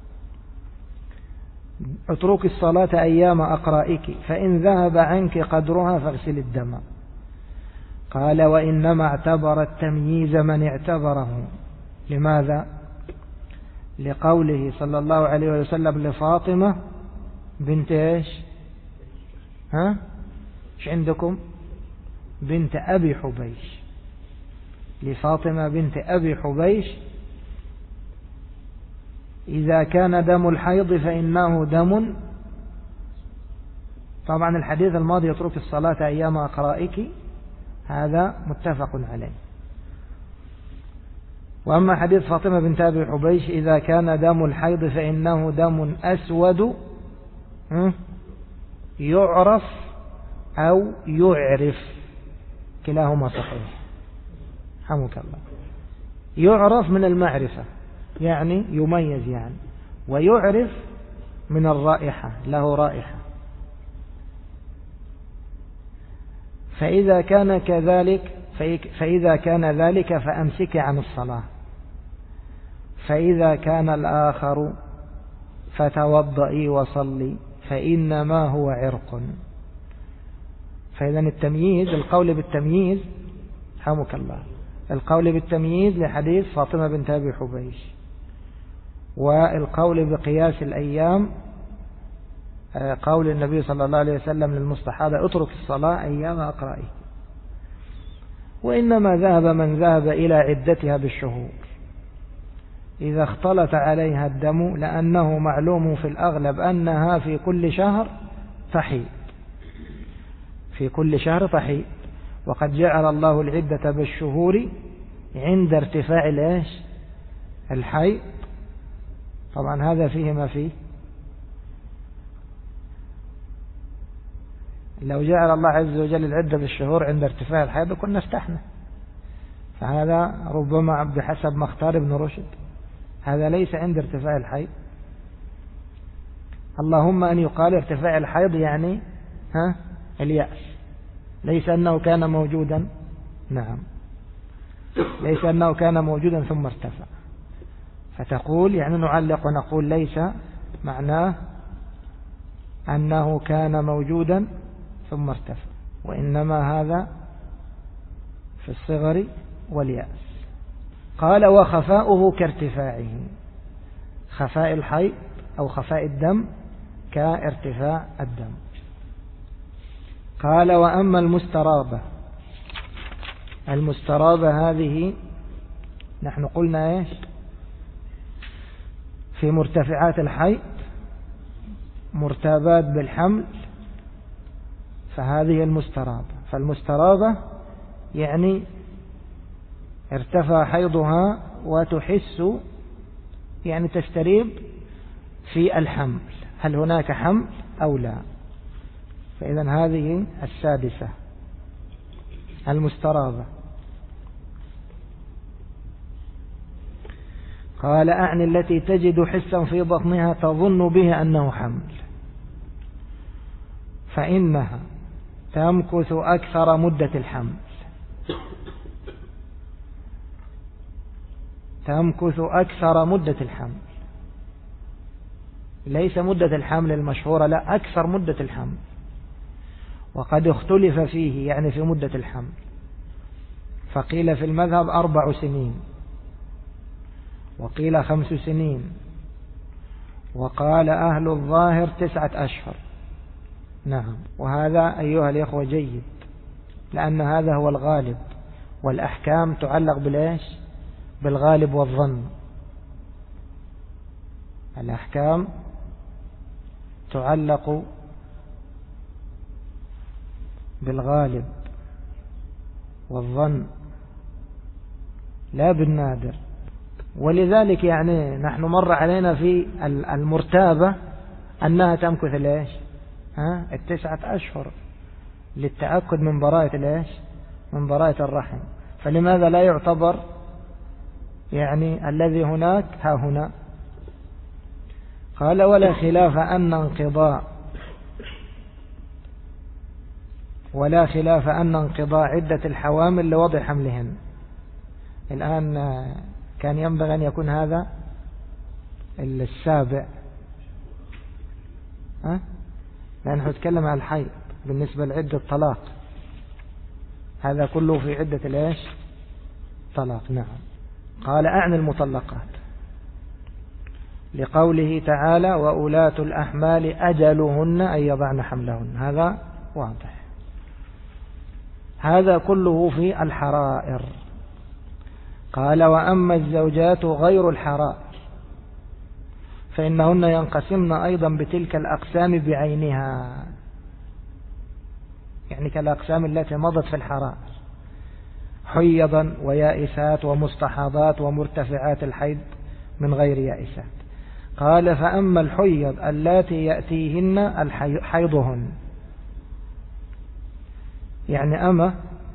اترك الصلاة أيام أقرائك فإن ذهب عنك قدرها فاغسل الدم. قال وإنما اعتبر التمييز من اعتبره. لماذا؟ لقوله صلى الله عليه وسلم لفاطمة بنت إيش عندكم؟ بنت أبي حبيش، لفاطمة بنت أبي حبيش إذا كان دم الحيض فإنه دم. طبعا الحديث الماضي يترك الصلاة أيام أقرائك هذا متفق عليه. وأما حديث فاطمة بنت أبي حبيش إذا كان دم الحيض فإنه دم أسود يعرف أو يعرف، كلاهما صحيح، حمك الله. يعرف من المعرفة يعني يميز يعني، ويعرف من الرائحة، له رائحة. فإذا كان ذلك فأمسك عن الصلاة، فإذا كان الآخر فتوضئي وصلي فإنما هو عرق. فإذا التمييز، القول بالتمييز حمك الله، القول بالتمييز لحديث فاطمة بنت أبي حبيش، والقول بقياس الأيام قول النبي صلى الله عليه وسلم للمستحاضة اترك الصلاة أيام أقرائه. وإنما ذهب من ذهب إلى عدتها بالشهور إذا اختلط عليها الدم، لأنه معلوم في الأغلب أنها في كل شهر تحيض، في كل شهر تحيض، وقد جعل الله العدة بالشهور عند ارتفاع الحيض. طبعا هذا فيه ما فيه. لو جعل الله عز وجل العدة بالشهور عند ارتفاع الحيض كنا ارتحنا، فهذا ربما بحسب ما اختار ابن رشد، هذا ليس عند ارتفاع الحيض. اللهم أن يقال ارتفاع الحيض يعني اليأس، ليس أنه كان موجودا، نعم، ليس أنه كان موجودا ثم ارتفع. فتقول يعني نعلق ونقول ليس معناه أنه كان موجودا ثم ارتفع، وإنما هذا في الصغر واليأس. قال وخفاؤه كارتفاعه، خفاء الحيض أو خفاء الدم كارتفاع الدم. قال وأما المسترابة، المسترابة هذه نحن قلنا في مرتفعات الحيض مرتابات بالحمل، فهذه المسترابة. فالمسترابة يعني ارتفع حيضها وتحس يعني تستريب في الحمل، هل هناك حمل أو لا. فإذا هذه السادسة المسترابة. قال أعني التي تجد حسا في بطنها تظن به أنه حمل، فإنها تمكث أكثر مدة الحمل، تمكث أكثر مدة الحمل، ليس مدة الحمل المشهورة، لا، أكثر مدة الحمل. وقد اختلف فيه يعني في مدة الحمل، فقيل في المذهب 4 سنين، وقيل 5 سنين، وقال أهل الظاهر 9 أشهر. نعم، وهذا أيها الإخوة جيد، لأن هذا هو الغالب، والأحكام تعلق بالغالب والظن. الأحكام تعلق بالغالب والظن لا بالنادر. ولذلك يعني نحن مر علينا في المرتابة أنها تمكث 9 أشهر للتأكد من براءة من براءة الرحم. فلماذا لا يعتبر يعني الذي هناك ها هنا؟ قال ولا خلاف أن انقضاء عدة الحوامل لوضع حملهن. الآن كان ينبغي أن يكون هذا 7، لأنه نتكلم عن الحيض بالنسبة لعدة الطلاق، هذا كله في عدة طلاق. نعم. قال أعني المطلقات لقوله تعالى وأولاة الأحمال أجلهن أن يضعن حملهن، هذا واضح. هذا كله في الحرائر. قال وأما الزوجات غير الحرائر فإنهن ينقسمن أيضا بتلك الأقسام بعينها، يعني كالأقسام التي مضت في الحرائر: حيضا ويائسات ومستحاضات ومرتفعات الحيض من غير يائسات. قال فأما الحيض اللاتي يأتيهن حيضهن، يعني أما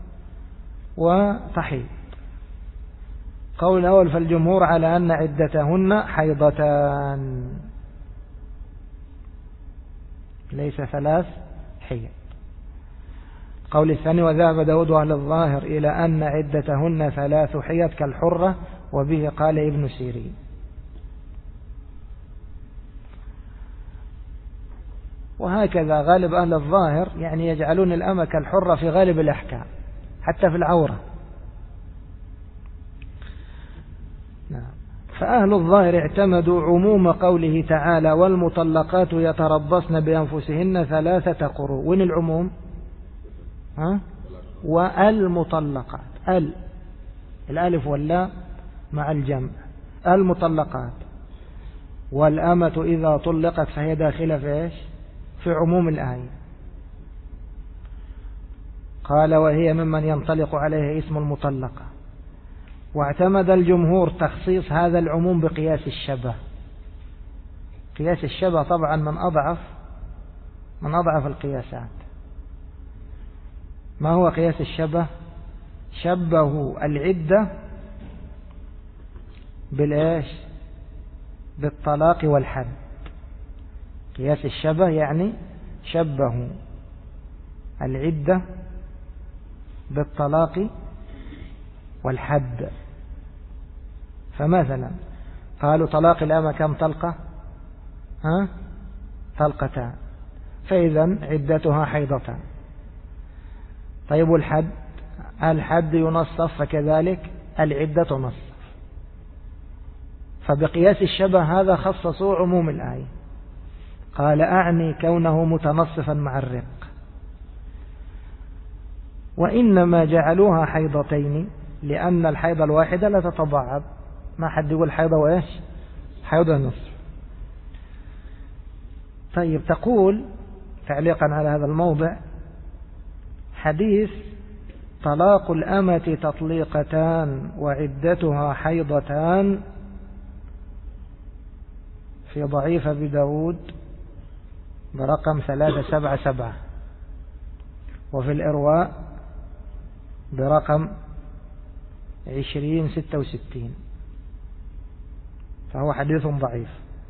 وتحيض. قول الأول فالجمهور على أن عدتهن حيضتان ليس 3 حيض. قول الثاني وذهب داود أهل الظاهر إلى أن عدتهن 3 حيض كالحرة، وبه قال ابن سيرين. وهكذا غالب أهل الظاهر، يعني يجعلون الأمة كالحرة في غالب الأحكام حتى في العورة. فأهل الظاهر اعتمدوا عموم قوله تعالى والمطلقات يتربصن بأنفسهن 3 قروء. وين العموم؟ والمطلقات، الألف واللا مع الجمع، المطلقات. والأمة إذا طلقت فهي داخلة في إيش؟ في عموم الآية. قال وهي ممن ينطلق عليه اسم المطلقة. واعتمد الجمهور تخصيص هذا العموم بقياس الشبه. قياس الشبه طبعا من أضعف القياسات. ما هو قياس الشبه؟ شبهوا العدة بالإيش؟ بالطلاق والحد. قياس الشبه يعني شبهوا العدة بالطلاق والحد. فمثلا قالوا طلاق الأمة كم طلقة؟ 2 فإذا عدتها حيضتان. طيب والحد؟ الحد ينصف، فكذلك العدة تنصف. فبقياس الشبه هذا خصصوا عموم الآية. قال أعني كونه متنصفا مع الرق. وإنما جعلوها حيضتين لأن الحيض الواحدة لا تتضاعف. ما حد يقول حيضة وإيش؟ حيضة نصف. طيب تقول تعليقا على هذا الموضع: حديث طلاق الأمة تطليقتان وعدتها حيضتان في ضعيف أبي داود برقم 377، وفي الإرواء برقم 2066، فهو حديث ضعيف.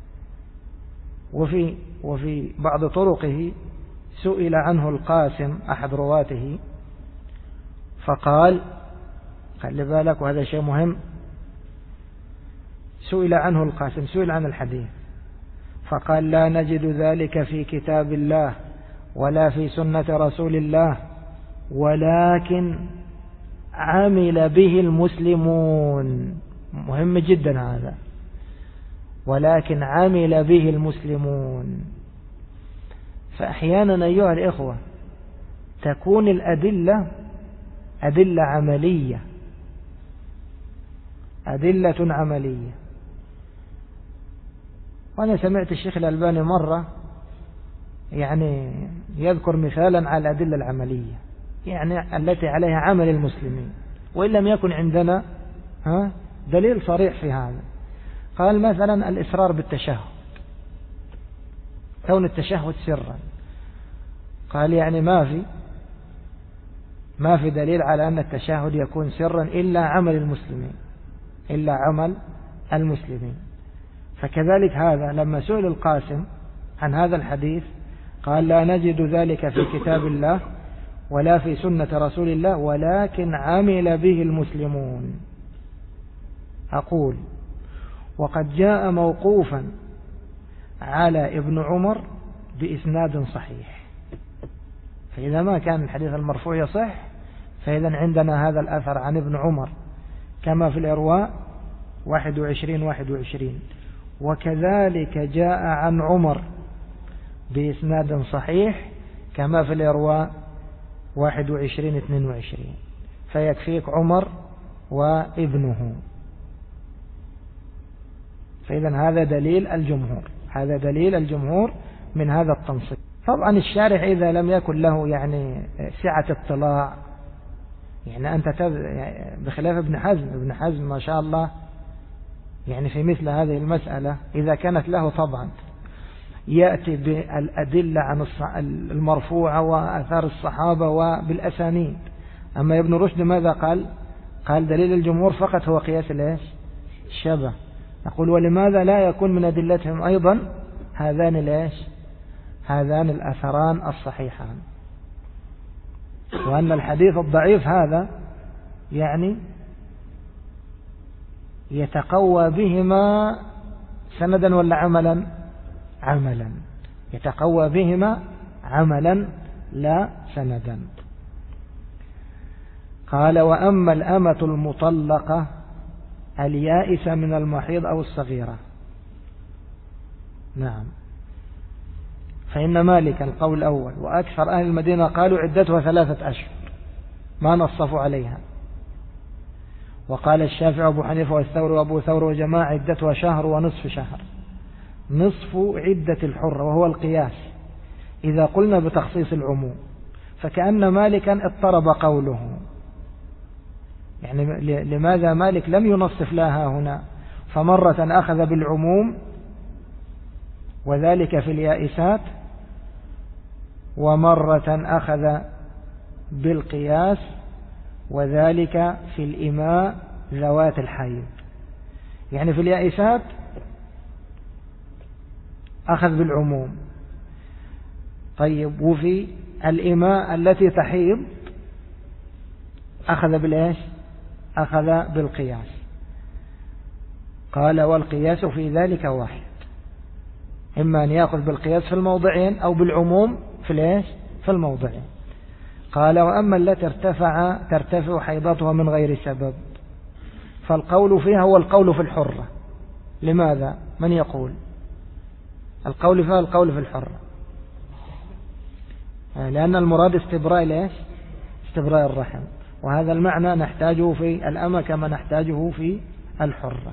وفي بعض طرقه سئل عنه القاسم أحد رواته فقال، خلي بالك وهذا شيء مهم، سئل عنه القاسم، سئل عن الحديث فقال: لا نجد ذلك في كتاب الله ولا في سنة رسول الله، ولكن عمل به المسلمون. مهم جدا هذا، ولكن عمل به المسلمون. فأحيانا أيها الإخوة تكون الأدلة أدلة عملية، أدلة عملية. وأنا سمعت الشيخ الألباني مرة يعني يذكر مثالا على الأدلة العملية، يعني التي عليها عمل المسلمين، وإن لم يكن عندنا دليل صريح في هذا. قال مثلا الإصرار بالتشهد، كون التشهد سرا، قال يعني ما في دليل على أن التشهد يكون سرا إلا عمل المسلمين. فكذلك هذا لما سئل القاسم عن هذا الحديث قال: لا نجد ذلك في كتاب الله ولا في سنة رسول الله، ولكن عمل به المسلمون. أقول: وقد جاء موقوفا على ابن عمر بإسناد صحيح، فإذا ما كان الحديث المرفوع يصح فإذا عندنا هذا الأثر عن ابن عمر كما في الإرواء 21، وكذلك جاء عن عمر بإسناد صحيح كما في الإرواء 21 22، فيكفيك عمر وابنه. فإذا هذا دليل الجمهور، هذا دليل الجمهور من هذا التنصيص. طبعا الشارع إذا لم يكن له يعني سعة اطلاع، يعني أنت بخلاف ابن حزم ما شاء الله يعني في مثل هذه المسألة إذا كانت له طبعا يأتي بالأدلة عن المرفوعة وآثار الصحابة وبالأسانيد. أما ابن رشد ماذا قال دليل الجمهور فقط هو قياس الشبه. نقول ولماذا لا يكون من أدلتهم أيضا هذان الأثران الصحيحان، وأن الحديث الضعيف هذا يعني يتقوى بهما سندا ولا عملا يتقوى بهما عملا لا سندا. قال وأما الأمة المطلقة اليائسة من المحيض أو الصغيرة، نعم، فإن مالك القول الأول وأكثر أهل المدينة قالوا عدتها 3 أشهر ما نصفوا عليها. وقال الشافعي وأبو حنيفة والثوري وأبو ثور وجماعة عدتها 1.5 شهر، نصف عدة الحرة، وهو القياس إذا قلنا بتخصيص العموم. فكأن مالكا اضطرب قوله، يعني لماذا مالك لم ينصف لها هنا، فمرة أخذ بالعموم وذلك في اليائسات، ومرة أخذ بالقياس وذلك في الإماء ذوات الحيض. يعني في اليائسات أخذ بالعموم، طيب، وفي الإماء التي تحيض أخذ بالقياس. قال والقياس في ذلك واحد، إما أن يأخذ بالقياس في الموضعين أو بالعموم في الموضعين. قال وأما التي ترتفع حيضتها من غير سبب فالقول فيها هو القول في الحرة. لماذا؟ من يقول القول فيها القول في الحرة؟ لأن المراد استبراء الرحم، وهذا المعنى نحتاجه في الأمة كما نحتاجه في الحرة،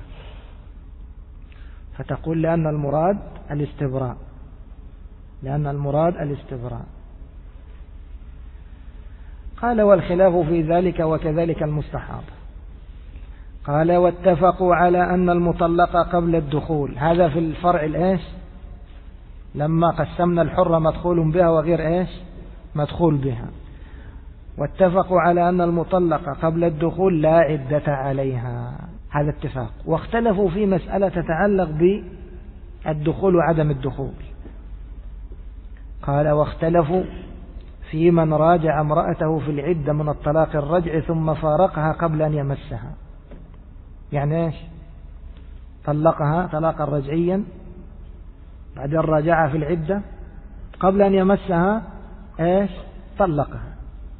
فتقول لأن المراد الاستبراء. قال والخلاف في ذلك وكذلك المستحاض. قال واتفقوا على أن المطلقة قبل الدخول، هذا في الفرع لما قسمنا الحرة مدخول بها وغير مدخول بها. واتفقوا على أن المطلقة قبل الدخول لا عدة عليها، هذا اتفاق. واختلفوا في مسألة تتعلق بالدخول وعدم الدخول. قال واختلفوا في من راجع امرأته في العدة من الطلاق الرجع ثم فارقها قبل أن يمسها. يعني طلقها طلاقا رجعيا بعدين راجعها في العدة قبل أن يمسها طلقها.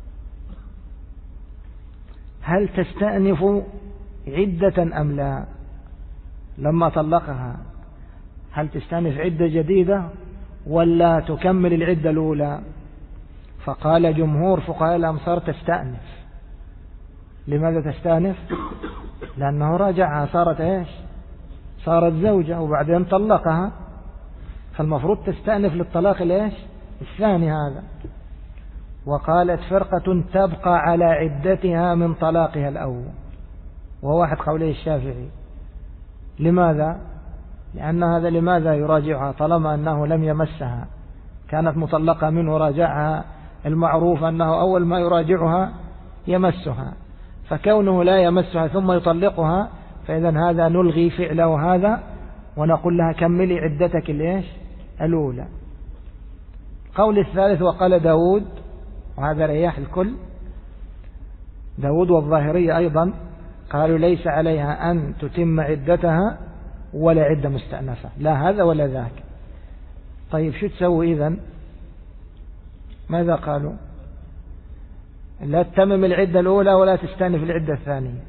هل تستأنف عدة أم لا؟ لما طلقها هل تستأنف عدة جديدة ولا تكمل العدة الأولى؟ فقال جمهور فقهاء الأمصار تستأنف. لماذا تستأنف؟ لأنه راجعها صارت زوجة وبعدين طلقها، فالمفروض تستأنف للطلاق الثاني هذا. وقالت فرقة تبقى على عدتها من طلاقها الأول، وهو واحد قوله الشافعي. لماذا؟ لأن هذا لماذا يراجعها طالما أنه لم يمسها، كانت مطلقة منه راجعها، المعروف أنه أول ما يراجعها يمسها، فكونه لا يمسها ثم يطلقها فإذا هذا نلغي فعله هذا ونقول لها كملي عدتك الأولى. قول الثالث وقال داود، وهذا رياح الكل، داود والظاهرية أيضا قالوا ليس عليها أن تتم عدتها ولا عدة مستأنفة، لا هذا ولا ذاك. طيب شو تسوي إذن؟ ماذا قالوا؟ لا تتمم العدة الأولى ولا تستأنف العدة الثانية،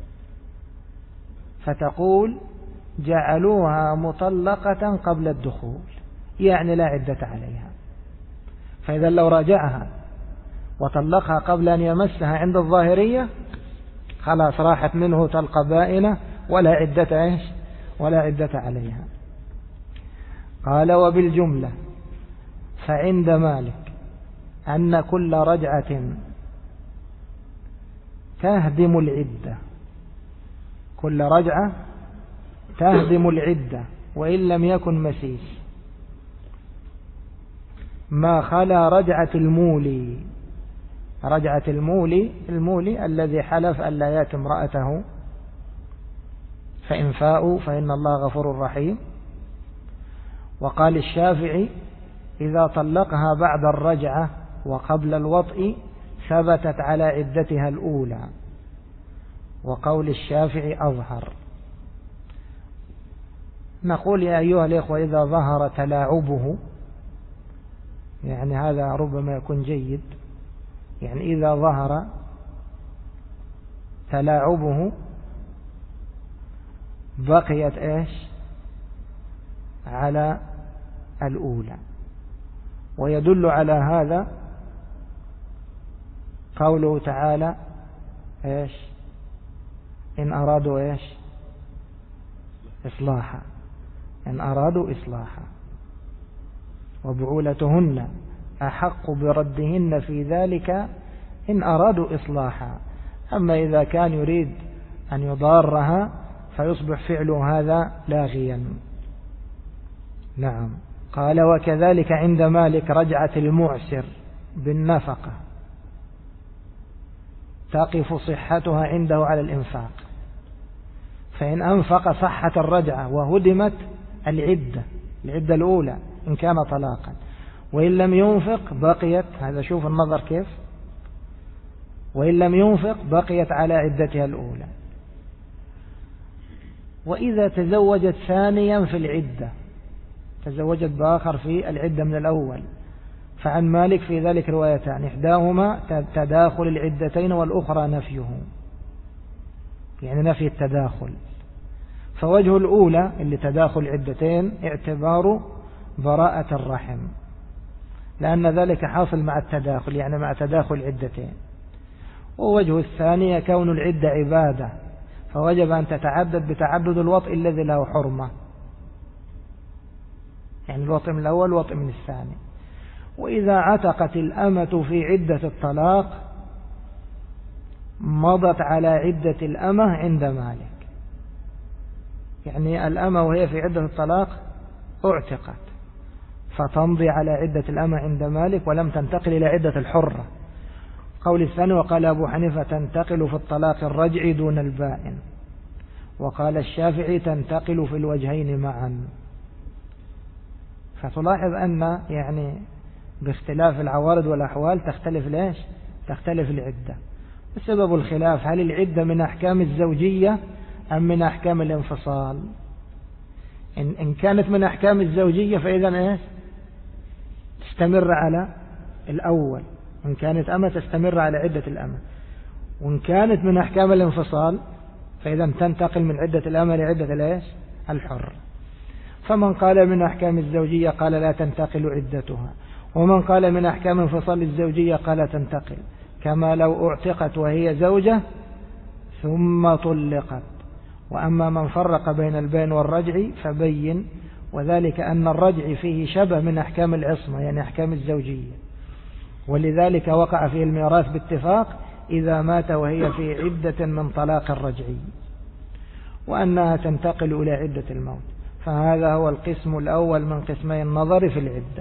فتقول جعلوها مطلقة قبل الدخول، يعني لا عدة عليها. فإذا لو راجعها وطلقها قبل أن يمسها عند الظاهرية خلاص راحت منه طلقة بائنة ولا عدة إيش ولا عدة عليها. قال وبالجملة فعند مالك أن كل رجعة تهدم العدة، كل رجعة تهدم العدة وإن لم يكن مسيس، ما خلا رجعة المولي. رجعة المولي الذي حلف أن لا يأتي امرأته فإن فاءوا فإن الله غفور رحيم. وقال الشافعي إذا طلقها بعد الرجعة وقبل الوطء ثبتت على عدتها الأولى، وقول الشافعي أظهر. نقول يا أيها الإخوة إذا ظهر تلاعبه، يعني هذا ربما يكون جيد، يعني إذا ظهر تلاعبه بقيت إيش على الأولى. ويدل على هذا قوله تعالى إيش إن أرادوا إيش إصلاحا، إن أرادوا إصلاحا، وبعولتهن أحق بردهن في ذلك إن أرادوا إصلاحا. أما إذا كان يريد أن يضارها فيصبح فعله هذا لاغيا. نعم. قال وكذلك عند مالك رجعة المعسر بالنفقة تقف صحتها عنده على الإنفاق، فإن أنفق صحت الرجعة وهدمت العدة الأولى إن كان طلاقا، وإن لم ينفق بقيت، هذا شوف النظر كيف، وإن لم ينفق بقيت على عدتها الأولى. وإذا تزوجت ثانيا في العدة، تزوجت بآخر في العدة من الأول، فعن مالك في ذلك روايتان، إحداهما تداخل العدتين والأخرى نفيه، يعني نفي التداخل. فوجه الأولى اللي تداخل العدتين اعتبار براءة الرحم، لأن ذلك حاصل مع التداخل، يعني مع تداخل العدتين. ووجه الثاني كون العدة عبادة، فوجب أن تتعدد بتعدد الوطء الذي له حرمة، يعني الوطء من الأول والوطء من الثاني. وإذا عتقت الأمة في عدة الطلاق مضت على عدة الأمة عند مالك، يعني الأمة وهي في عدة الطلاق اعتقت فتمضي على عدة الأمة عند مالك ولم تنتقل إلى عدة الحرة. قول الثاني وقال أبو حنيفة تنتقل في الطلاق الرجعي دون البائن، وقال الشافعي تنتقل في الوجهين معا. فتلاحظ أن يعني باختلاف العوارض والأحوال تختلف ليش؟ تختلف العدة. بسبب الخلاف هل العدة من أحكام الزوجية أم من أحكام الانفصال؟ إن كانت من أحكام الزوجية فإذا إيش؟ تستمر على الأول، إن كانت أمة تستمر على عدة الأمة. وإن كانت من أحكام الانفصال فإذا تنتقل من عدة الأمة لعدة الإيش؟ الحر. فمن قال من أحكام الزوجية قال لا تنتقل عدتها، ومن قال من أحكام انفصال الزوجية قال تنتقل، كما لو اعتقت وهي زوجة ثم طلقت. وأما من فرق بين البين والرجع فبين، وذلك أن الرجع فيه شبه من أحكام العصمة، يعني أحكام الزوجية، ولذلك وقع فيه الميراث باتفاق إذا مات وهي في عدة من طلاق الرجعي، وأنها تنتقل إلى عدة الموت. فهذا هو القسم الأول من قسمي النظر في العدة.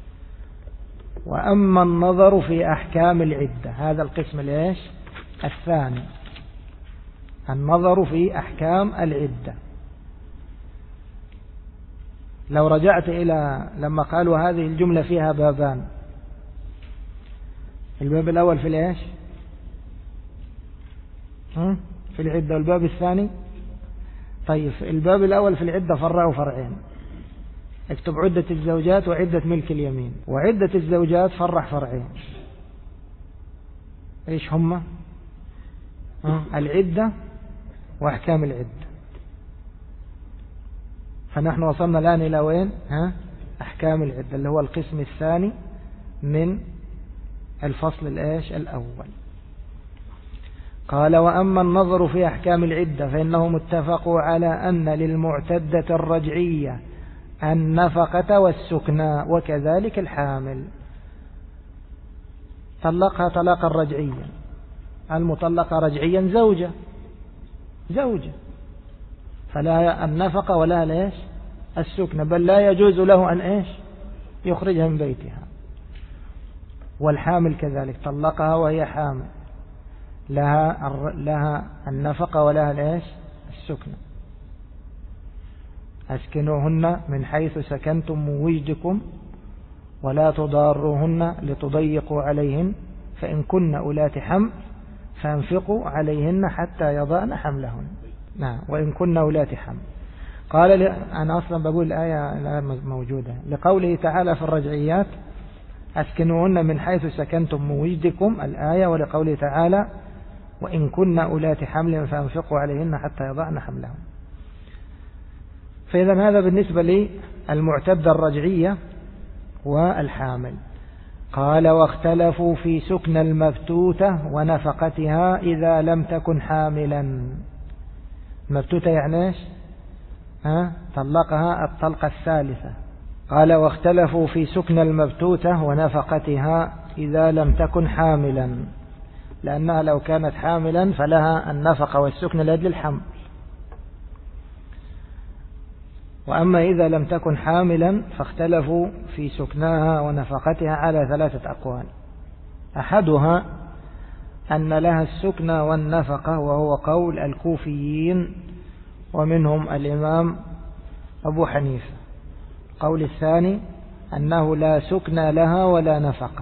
وأما النظر في أحكام العدة، هذا القسم الإيش؟ الثاني، النظر في أحكام العدة. لو رجعت إلى لما قالوا هذه الجملة فيها بابان، الباب الأول في الإيش؟ في العدة، والباب الثاني. طيب الباب الأول في العدة فرعوا فرعين، اكتب عدة الزوجات وعدة ملك اليمين. وعدة الزوجات فرع فرعين، ايش هم؟ العدة وأحكام العدة. فنحن وصلنا الآن إلى وين؟ أحكام العدة، اللي هو القسم الثاني من الفصل الأول. قال: وأما النظر في أحكام العدة فإنهم اتفقوا على أن للمعتدة الرجعية النفقة والسكنى وكذلك الحامل. طلقها طلاقا رجعيا، المطلقة رجعيا زوجة فلا النفقة ولا ليش السكنى، بل لا يجوز له أن يخرجها من بيتها. والحامل كذلك، طلقها وهي حامل، لها النفقة ولها السكنى. أسكنوهن من حيث سكنتم من وجدكم ولا تضاروهن لتضيقوا عليهن فإن كن أولات حمل فانفقوا عليهن حتى يضعن حملهن. نعم، وإن كن أولات حمل. قال أنا أصلا بقول الآية موجودة لقوله تعالى في الرجعيات: أسكنوهن من حيث سكنتم من وجدكم الآية، ولقوله تعالى: وإن كن أولات حمل فانفقوا عليهن حتى يضعن حملهن. فإذا هذا بالنسبة للمعتدة الرجعية والحامل. قال: واختلفوا في سكن المبتوتة ونفقتها إذا لم تكن حاملا. المبتوتة يعني طلقها الطلقة الثالثة. قال: واختلفوا في سكن المبتوتة ونفقتها إذا لم تكن حاملا، لأنها لو كانت حاملا فلها النفقة والسكن لأجل الحمل. وأما إذا لم تكن حاملا فاختلفوا في سكنها ونفقتها على 3 أقوال. أحدها أن لها السكن والنفقة، وهو قول الكوفيين ومنهم الإمام أبو حنيفة. القول الثاني أنه لا سكن لها ولا نفقة.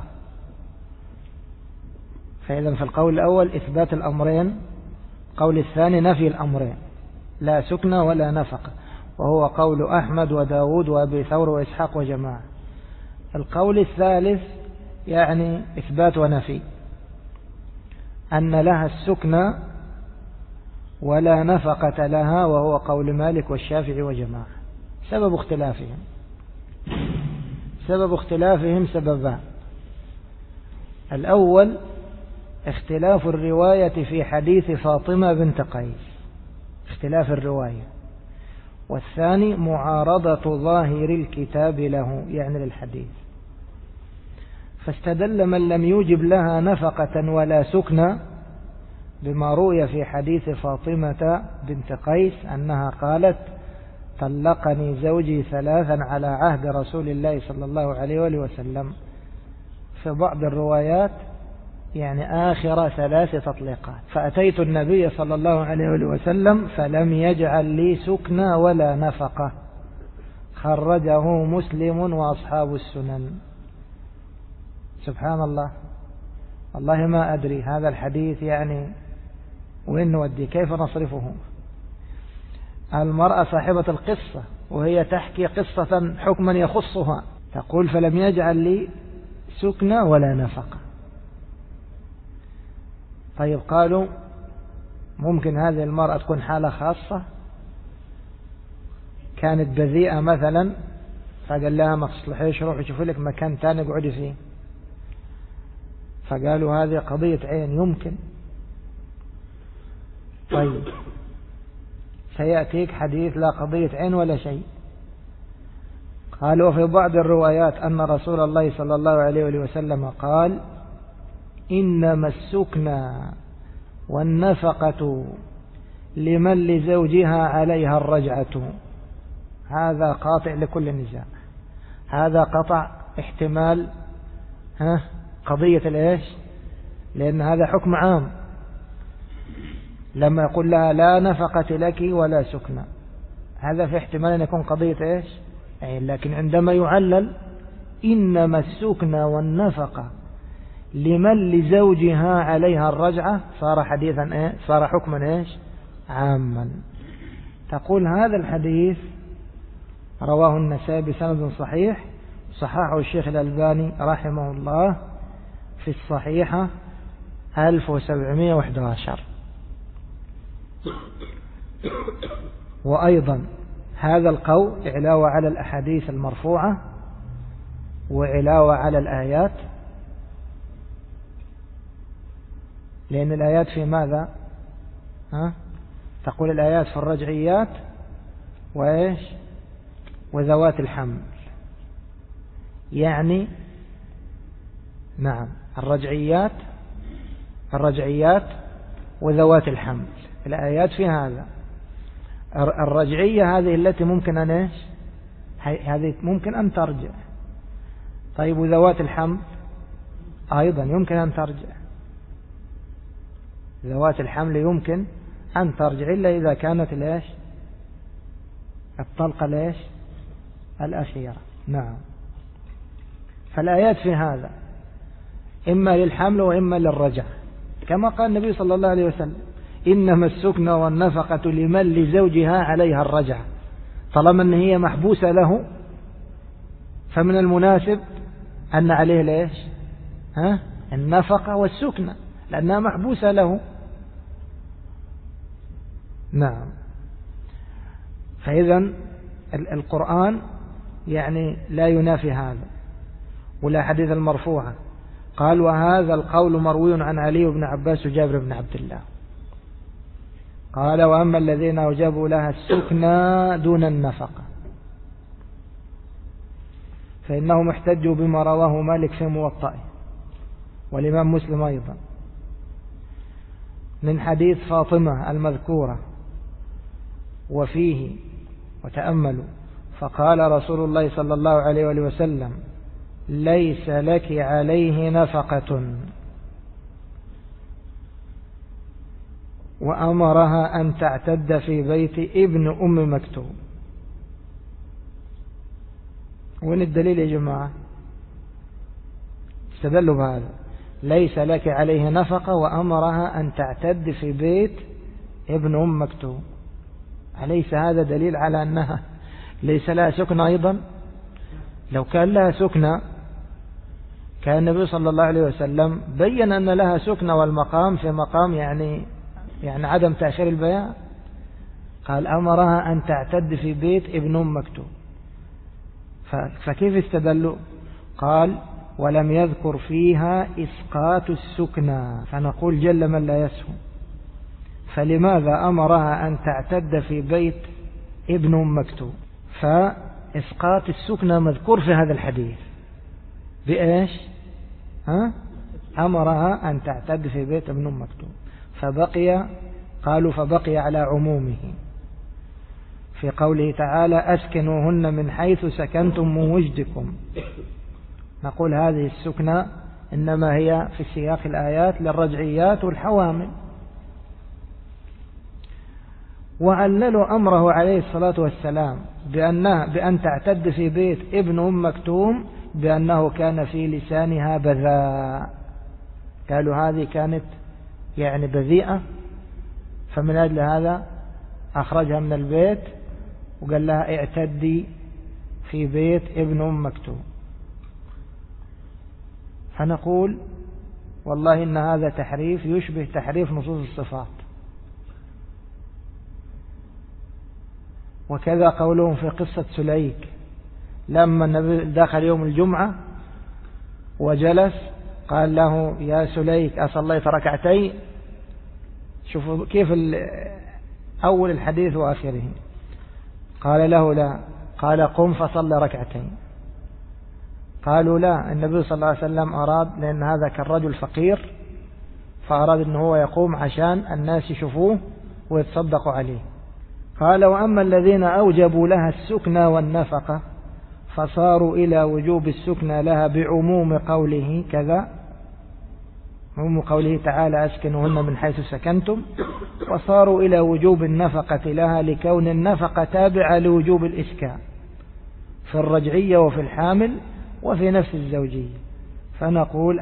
فإذا في القول الأول إثبات الأمرين، القول الثاني نفي الأمرين، لا سكن ولا نفقة، وهو قول أحمد وداود وأبي ثور وإسحاق وجماعة. القول الثالث يعني إثبات ونفي، أن لها السكن ولا نفقة لها، وهو قول مالك والشافعي وجماعة. سبب اختلافهم سببان. الأول اختلاف الرواية في حديث فاطمة بنت قيس، اختلاف الرواية. والثاني معارضة ظاهر الكتاب له، يعني للحديث. فاستدل من لم يوجب لها نفقة ولا سكنى بما روي في حديث فاطمة بنت قيس أنها قالت: طلقني زوجي 3 على عهد رسول الله صلى الله عليه وآله وسلم. في بعض الروايات يعني آخر 3 تطليقات. فأتيت النبي صلى الله عليه وآله وسلم فلم يجعل لي سكنى ولا نفقة. خرجه مسلم وأصحاب السنن. سبحان الله، والله ما أدري هذا الحديث يعني وين نودي، كيف نصرفه. المرأة صاحبة القصة وهي تحكي قصة حكما يخصها، تقول: فلم يجعل لي سكنى ولا نفقة. طيب، قالوا ممكن هذه المرأة تكون حالة خاصة، كانت بذيئة مثلا، فقال لها ما تصلحيش، روحي شوفي لك مكان تاني اقعدي فيه. فقالوا هذه قضية عين، يمكن. طيب، سيأتيك حديث لا قضية عين ولا شيء. قالوا في بعض الروايات أن رسول الله صلى الله عليه وسلم قال: إنما السكنى والنفقة لمن لزوجها عليها الرجعة. هذا قاطع لكل نزاع، هذا قطع احتمال قضية لأن هذا حكم عام. لما يقول لها لا نفقة لك ولا سكنى، هذا في احتمال أن يكون قضية لكن عندما يعلل إنما السكنى والنفقة لمن لزوجها عليها الرجعة، صار حديثا صار حكما عاما. تقول هذا الحديث رواه النسائي بسند صحيح، صححه الشيخ الألباني رحمه الله في الصحيحة 1711. وأيضا هذا القول علاوة على الأحاديث المرفوعة وعلاوة على الآيات لأن الآيات في ماذا؟ تقول الآيات في الرجعيات وإيش؟ وذوات الحمل. يعني نعم الرجعيات وذوات الحمل، الآيات في هذا. الرجعية هذه التي ممكن أن إيش؟ هذه ممكن أن ترجع. طيب وذوات الحمل أيضا يمكن أن ترجع. ذوات الحمل يمكن أن ترجع إلا إذا كانت ليش؟ الطلقة ليش؟ الأخيرة. نعم. فالآيات في هذا إما للحمل وإما للرجع، كما قال النبي صلى الله عليه وسلم: إنما السكن والنفقة لمن لزوجها عليها الرجع. طالما أن هي محبوسة له فمن المناسب أن عليه ليش؟ النفقة والسكنة، لأنها محبوسة له. نعم. فإذا القرآن يعني لا ينافي هذا. ولا حديث المرفوعة قال: وهذا القول مروي عن علي بن عباس وجابر بن عبد الله. قال: وأما الذين أوجبوا لها السكنى دون النفقة فإنهم احتجوا بما رواه مالك في موطئه والإمام مسلم أيضا من حديث فاطمة المذكورة، وفيه وتأملوا: فقال رسول الله صلى الله عليه وسلم: ليس لك عليه نفقة، وأمرها أن تعتد في بيت ابن أم مكتوم. وين الدليل يا جماعة؟ استدلوا بهذا: ليس لك عليه نفقة وأمرها أن تعتد في بيت ابن أم مكتوم. أليس هذا دليل على أنها ليس لها سكنة أيضا؟ لو كان لها سكنة كان النبي صلى الله عليه وسلم بين أن لها سكنة، والمقام في مقام يعني عدم تأخير البيان. قال: أمرها أن تعتد في بيت ابن أم مكتوم. فكيف استدلوا؟ قال: ولم يذكر فيها إسقاط السكنى، فنقول جل من لا يسهو، فلماذا أمرها أن تعتد في بيت ابن أم مكتوم؟ فإسقاط السكنى مذكور في هذا الحديث بإيش؟ أمرها أن تعتد في بيت ابن أم مكتوم، فبقي على عمومه في قوله تعالى: أسكنوهن من حيث سكنتم من وجدكم. نقول هذه السكنة إنما هي في سياق الآيات للرجعيات والحوامل. وعللوا أمره عليه الصلاة والسلام بأن تعتد في بيت ابن أم مكتوم بأنه كان في لسانها بذاء. قالوا هذه كانت يعني بذيئة، فمن أجل هذا أخرجها من البيت وقال لها: اعتدي في بيت ابن أم مكتوم. فنقول والله إن هذا تحريف يشبه تحريف نصوص الصفات. وكذا قولهم في قصة سليك لما النبي دخل يوم الجمعة وجلس قال له: يا سليك أصليت ركعتين؟ شوفوا كيف أول الحديث وآخره. قال له: لا. قال: قم فصل ركعتين. قالوا: لا، النبي صلى الله عليه وسلم أراد، لأن هذا كان رجل فقير، فأراد أنه هو يقوم عشان الناس يشوفوه ويتصدقوا عليه. قال: وأما الذين أوجبوا لها السكنى والنفقة فصاروا إلى وجوب السكنى لها بعموم قوله كذا، عموم قوله تعالى: أسكنوهن من حيث سكنتم، وصاروا إلى وجوب النفقة لها لكون النفقة تابعة لوجوب الإسكان في الرجعية وفي الحامل وفي نفس الزوجية. فنقول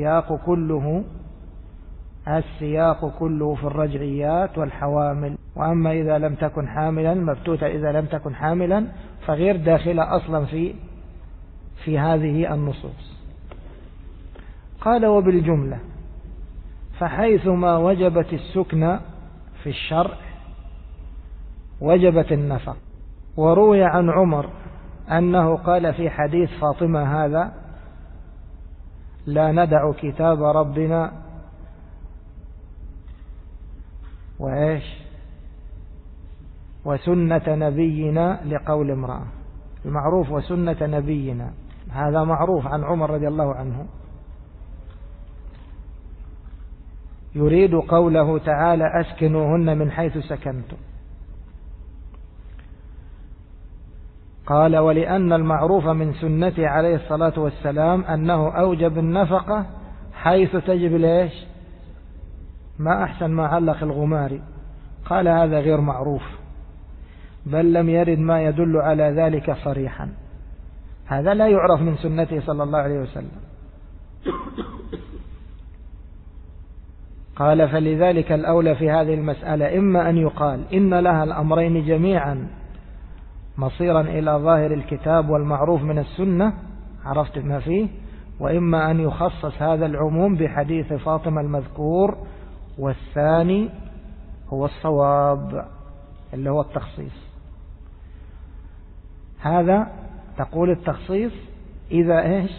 السياق كله في الرجعيات والحوامل. وأما إذا لم تكن حاملا مبتوتة، إذا لم تكن حاملا فغير داخلة أصلا في هذه النصوص. قال: وبالجملة فحيثما وجبت السكنى في الشرع وجبت النفقة. وروي عن عمر أنه قال في حديث فاطمة هذا: لا ندع كتاب ربنا وإيش وسنة نبينا لقول امرأة. المعروف وسنة نبينا هذا معروف عن عمر رضي الله عنه. يريد قوله تعالى أسكنوهن من حيث سكنتم. قال ولأن المعروف من سنته عليه الصلاة والسلام أنه أوجب النفقة حيث تجب ليش ما أحسن ما علق الغماري. قال هذا غير معروف، بل لم يرد ما يدل على ذلك صريحا. هذا لا يعرف من سنته صلى الله عليه وسلم. قال فلذلك الأولى في هذه المسألة إما أن يقال إن لها الأمرين جميعا مصيرا إلى ظاهر الكتاب والمعروف من السنة، عرفت ما فيه، وإما أن يخصص هذا العموم بحديث فاطمة المذكور، والثاني هو الصواب اللي هو التخصيص. هذا تقول التخصيص إذا إيش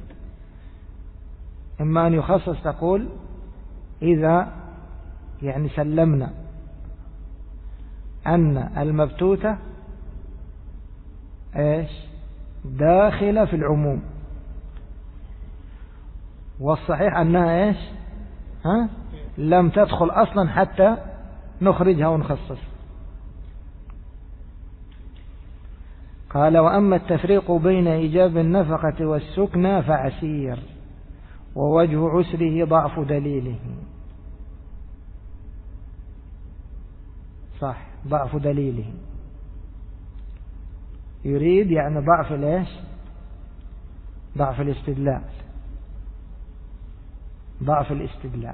إما أن يخصص تقول إذا يعني سلمنا أن المبتوتة إيش داخلة في العموم، والصحيح أنها إيش لم تدخل أصلا حتى نخرجها ونخصص. قال وأما التفريق بين إيجاب النفقة والسكنى فعسير، ووجه عسره ضعف دليله. صح، ضعف دليله يريد يعني ضعف ليش ضعف الاستدلال، ضعف الاستدلال،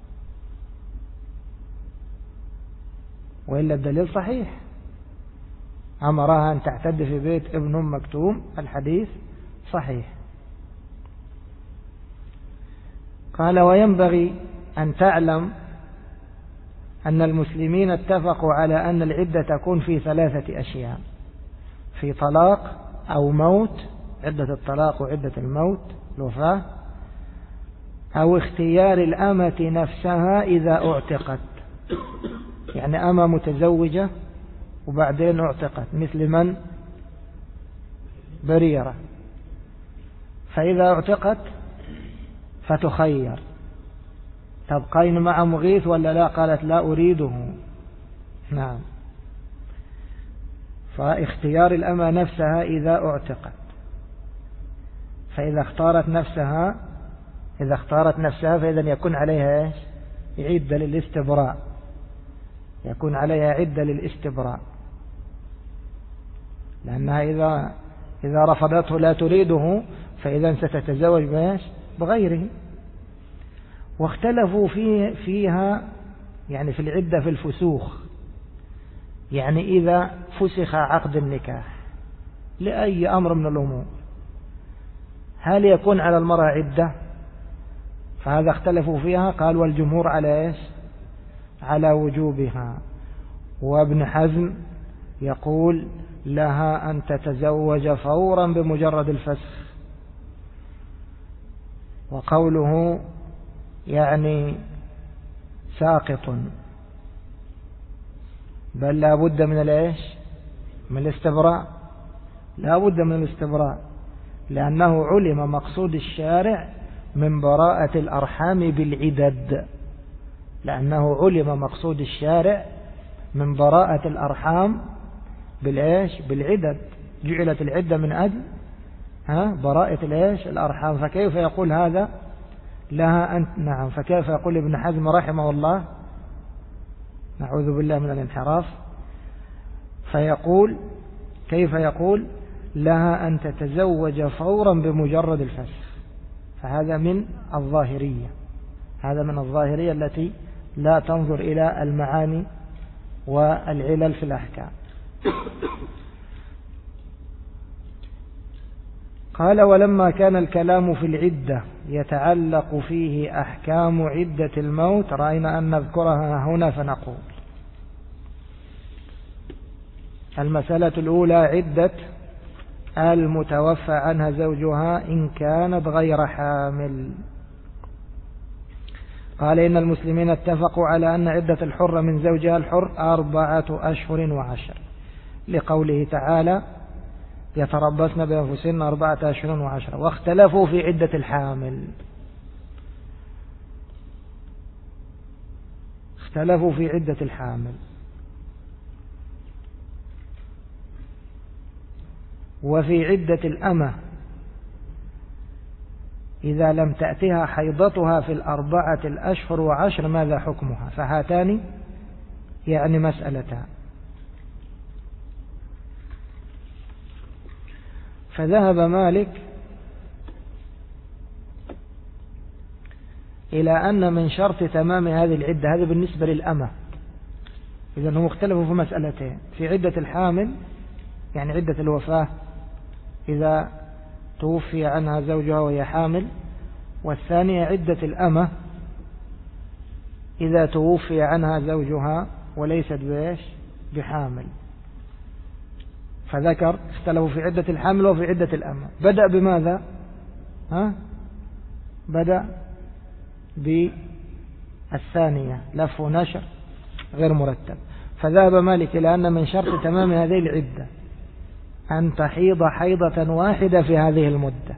وإلا الدليل صحيح. أمرها أن تعتد في بيت ابن مكتوم، الحديث صحيح. قال وينبغي أن تعلم أن المسلمين اتفقوا على أن العدة تكون في 3 أشياء: في طلاق أو موت، عدة الطلاق وعدة الموت الوفاة، أو اختيار الأمة نفسها إذا اعتقت، يعني أمة متزوجة وبعدين اعتقت، مثل من بريرة، فإذا اعتقت فتخير تبقين مع مغيث ولا لا؟ قالت لا أريده. نعم، فاختيار الأمة نفسها إذا اعتقت، فإذا اختارت نفسها فإذا يكون عليها عدة للاستبراء، يكون عليها عدة للاستبراء، لأنها إذا رفضته لا تريده فإذا ستتزوج بغيره. واختلفوا فيها يعني في العدة في الفسوخ، يعني إذا فسخ عقد النكاح لأي أمر من الأمور هل يكون على المرأة عدة؟ فهذا اختلفوا فيها. قال والجمهور على على وجوبها. وابن حزم يقول لها أن تتزوج فورا بمجرد الفسخ، وقوله يعني ساقط، بل لا بد من من الاستبراء، لا بد من الاستبراء، لأنه علم مقصود الشارع من براءة الأرحام بالعدد، لأنه علم مقصود الشارع من براءة الأرحام بالعدد، جعلت العدة من أجل براءة الأرحام. فكيف يقول هذا لها أنت؟ نعم، فكيف يقول ابن حزم رحمه الله، نعوذ بالله من الانحراف، فيقول كيف يقول لها أن تتزوج فورا بمجرد الفسخ؟ فهذا من الظاهرية، هذا من الظاهرية التي لا تنظر إلى المعاني والعلل في الأحكام. قال ولما كان الكلام في العدة يتعلق فيه أحكام عدة الموت رأينا أن نذكرها هنا، فنقول المسألة الأولى عدة المتوفى عنها زوجها إن كانت غير حامل. قال إن المسلمين اتفقوا على أن عدة الحرة من زوجها الحر 4 أشهر و10، لقوله تعالى يتربصن بأنفسهن 4 أشهر و10. واختلفوا في عدة الحامل، اختلفوا في عدة الحامل. وفي عدة الأمة إذا لم تأتها حيضتها في 4 أشهر و10 ماذا حكمها؟ فهاتان يعني مسألتان. فذهب مالك إلى أن من شرط تمام هذه العدة، هذا بالنسبة للأمة، إذن هم اختلفوا في مسألتين: في عدة الحامل يعني عدة الوفاة إذا توفي عنها زوجها وهي حامل، والثانية عدة الأمة إذا توفي عنها زوجها وليست بحامل. فذكر اختلفوا في عدة الحامل وفي عدة الأمة. بدأ بماذا؟ بدأ بالثانية، لف ونشر غير مرتب. فذهب مالك إلى أن من شرط تمام هذه العدة أن تحيض حيضة واحدة في هذه المدة،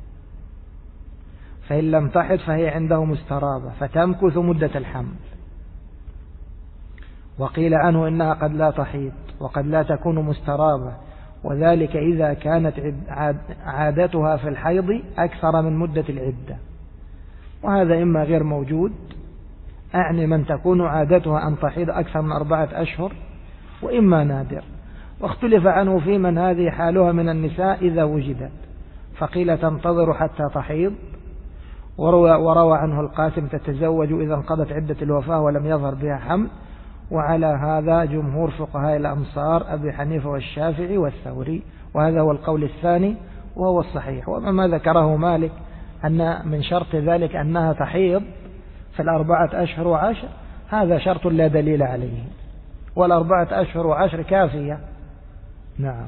فإن لم تحض فهي عنده مسترابة فتمكث مدة الحمل. وقيل عنه إنها قد لا تحيض وقد لا تكون مسترابة، وذلك إذا كانت عادتها في الحيض أكثر من مدة العدة، وهذا إما غير موجود، أعني من تكون عادتها أن تحيض أكثر من 4 أشهر، وإما نادر. واختلف عنه في من هذه حالها من النساء إذا وجدت، فقيل تنتظر حتى تحيض، وروى عنه القاسم تتزوج إذا انقضت عدة الوفاة ولم يظهر بها حمل. وعلى هذا جمهور فقهاء الأمصار أبي حنيفة والشافعي والثوري، وهذا هو القول الثاني وهو الصحيح. وما ذكره مالك أن من شرط ذلك أنها تحيض في 4 أشهر و10، هذا شرط لا دليل عليه، وال4 أشهر و10 كافية. نعم.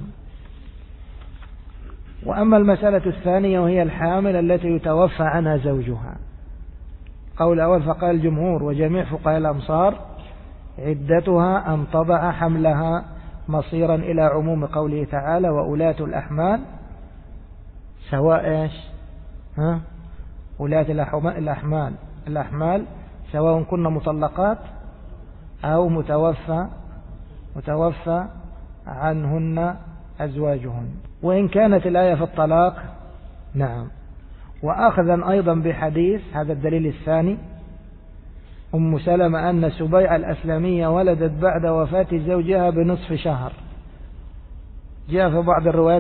وأما المسألة الثانية وهي الحامل التي يتوفى عنها زوجها، قول أول فقال الجمهور وجميع فقهاء الأمصار عدتها أن تضع حملها مصيرا إلى عموم قوله تعالى وأولاة الأحمال سواء أولاة الأحمال سواء كن مطلقات أو متوفى عنهن أزواجهن، وإن كانت الآية في الطلاق. نعم. وأخذا أيضا بحديث، هذا الدليل الثاني، أم سلمة أن سبيع الأسلمية ولدت بعد وفاة زوجها بنصف شهر، جاء في بعض الروايات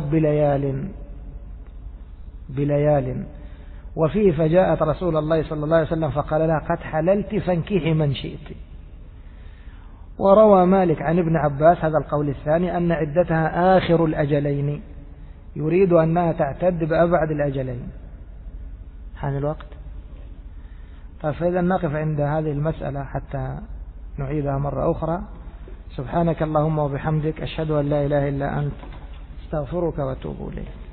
بليال، وفيه فجاءت رسول الله صلى الله عليه وسلم فقال لها قد حللت فانكحي من شئت. وروى مالك عن ابن عباس هذا القول الثاني أن عدتها آخر الأجلين، يريد أنها تعتد بأبعد الأجلين. حان الوقت. فإذا نقف عند هذه المسألة حتى نعيدها مرة أخرى. سبحانك اللهم وبحمدك، أشهد أن لا إله إلا أنت، استغفرك واتوب إليك.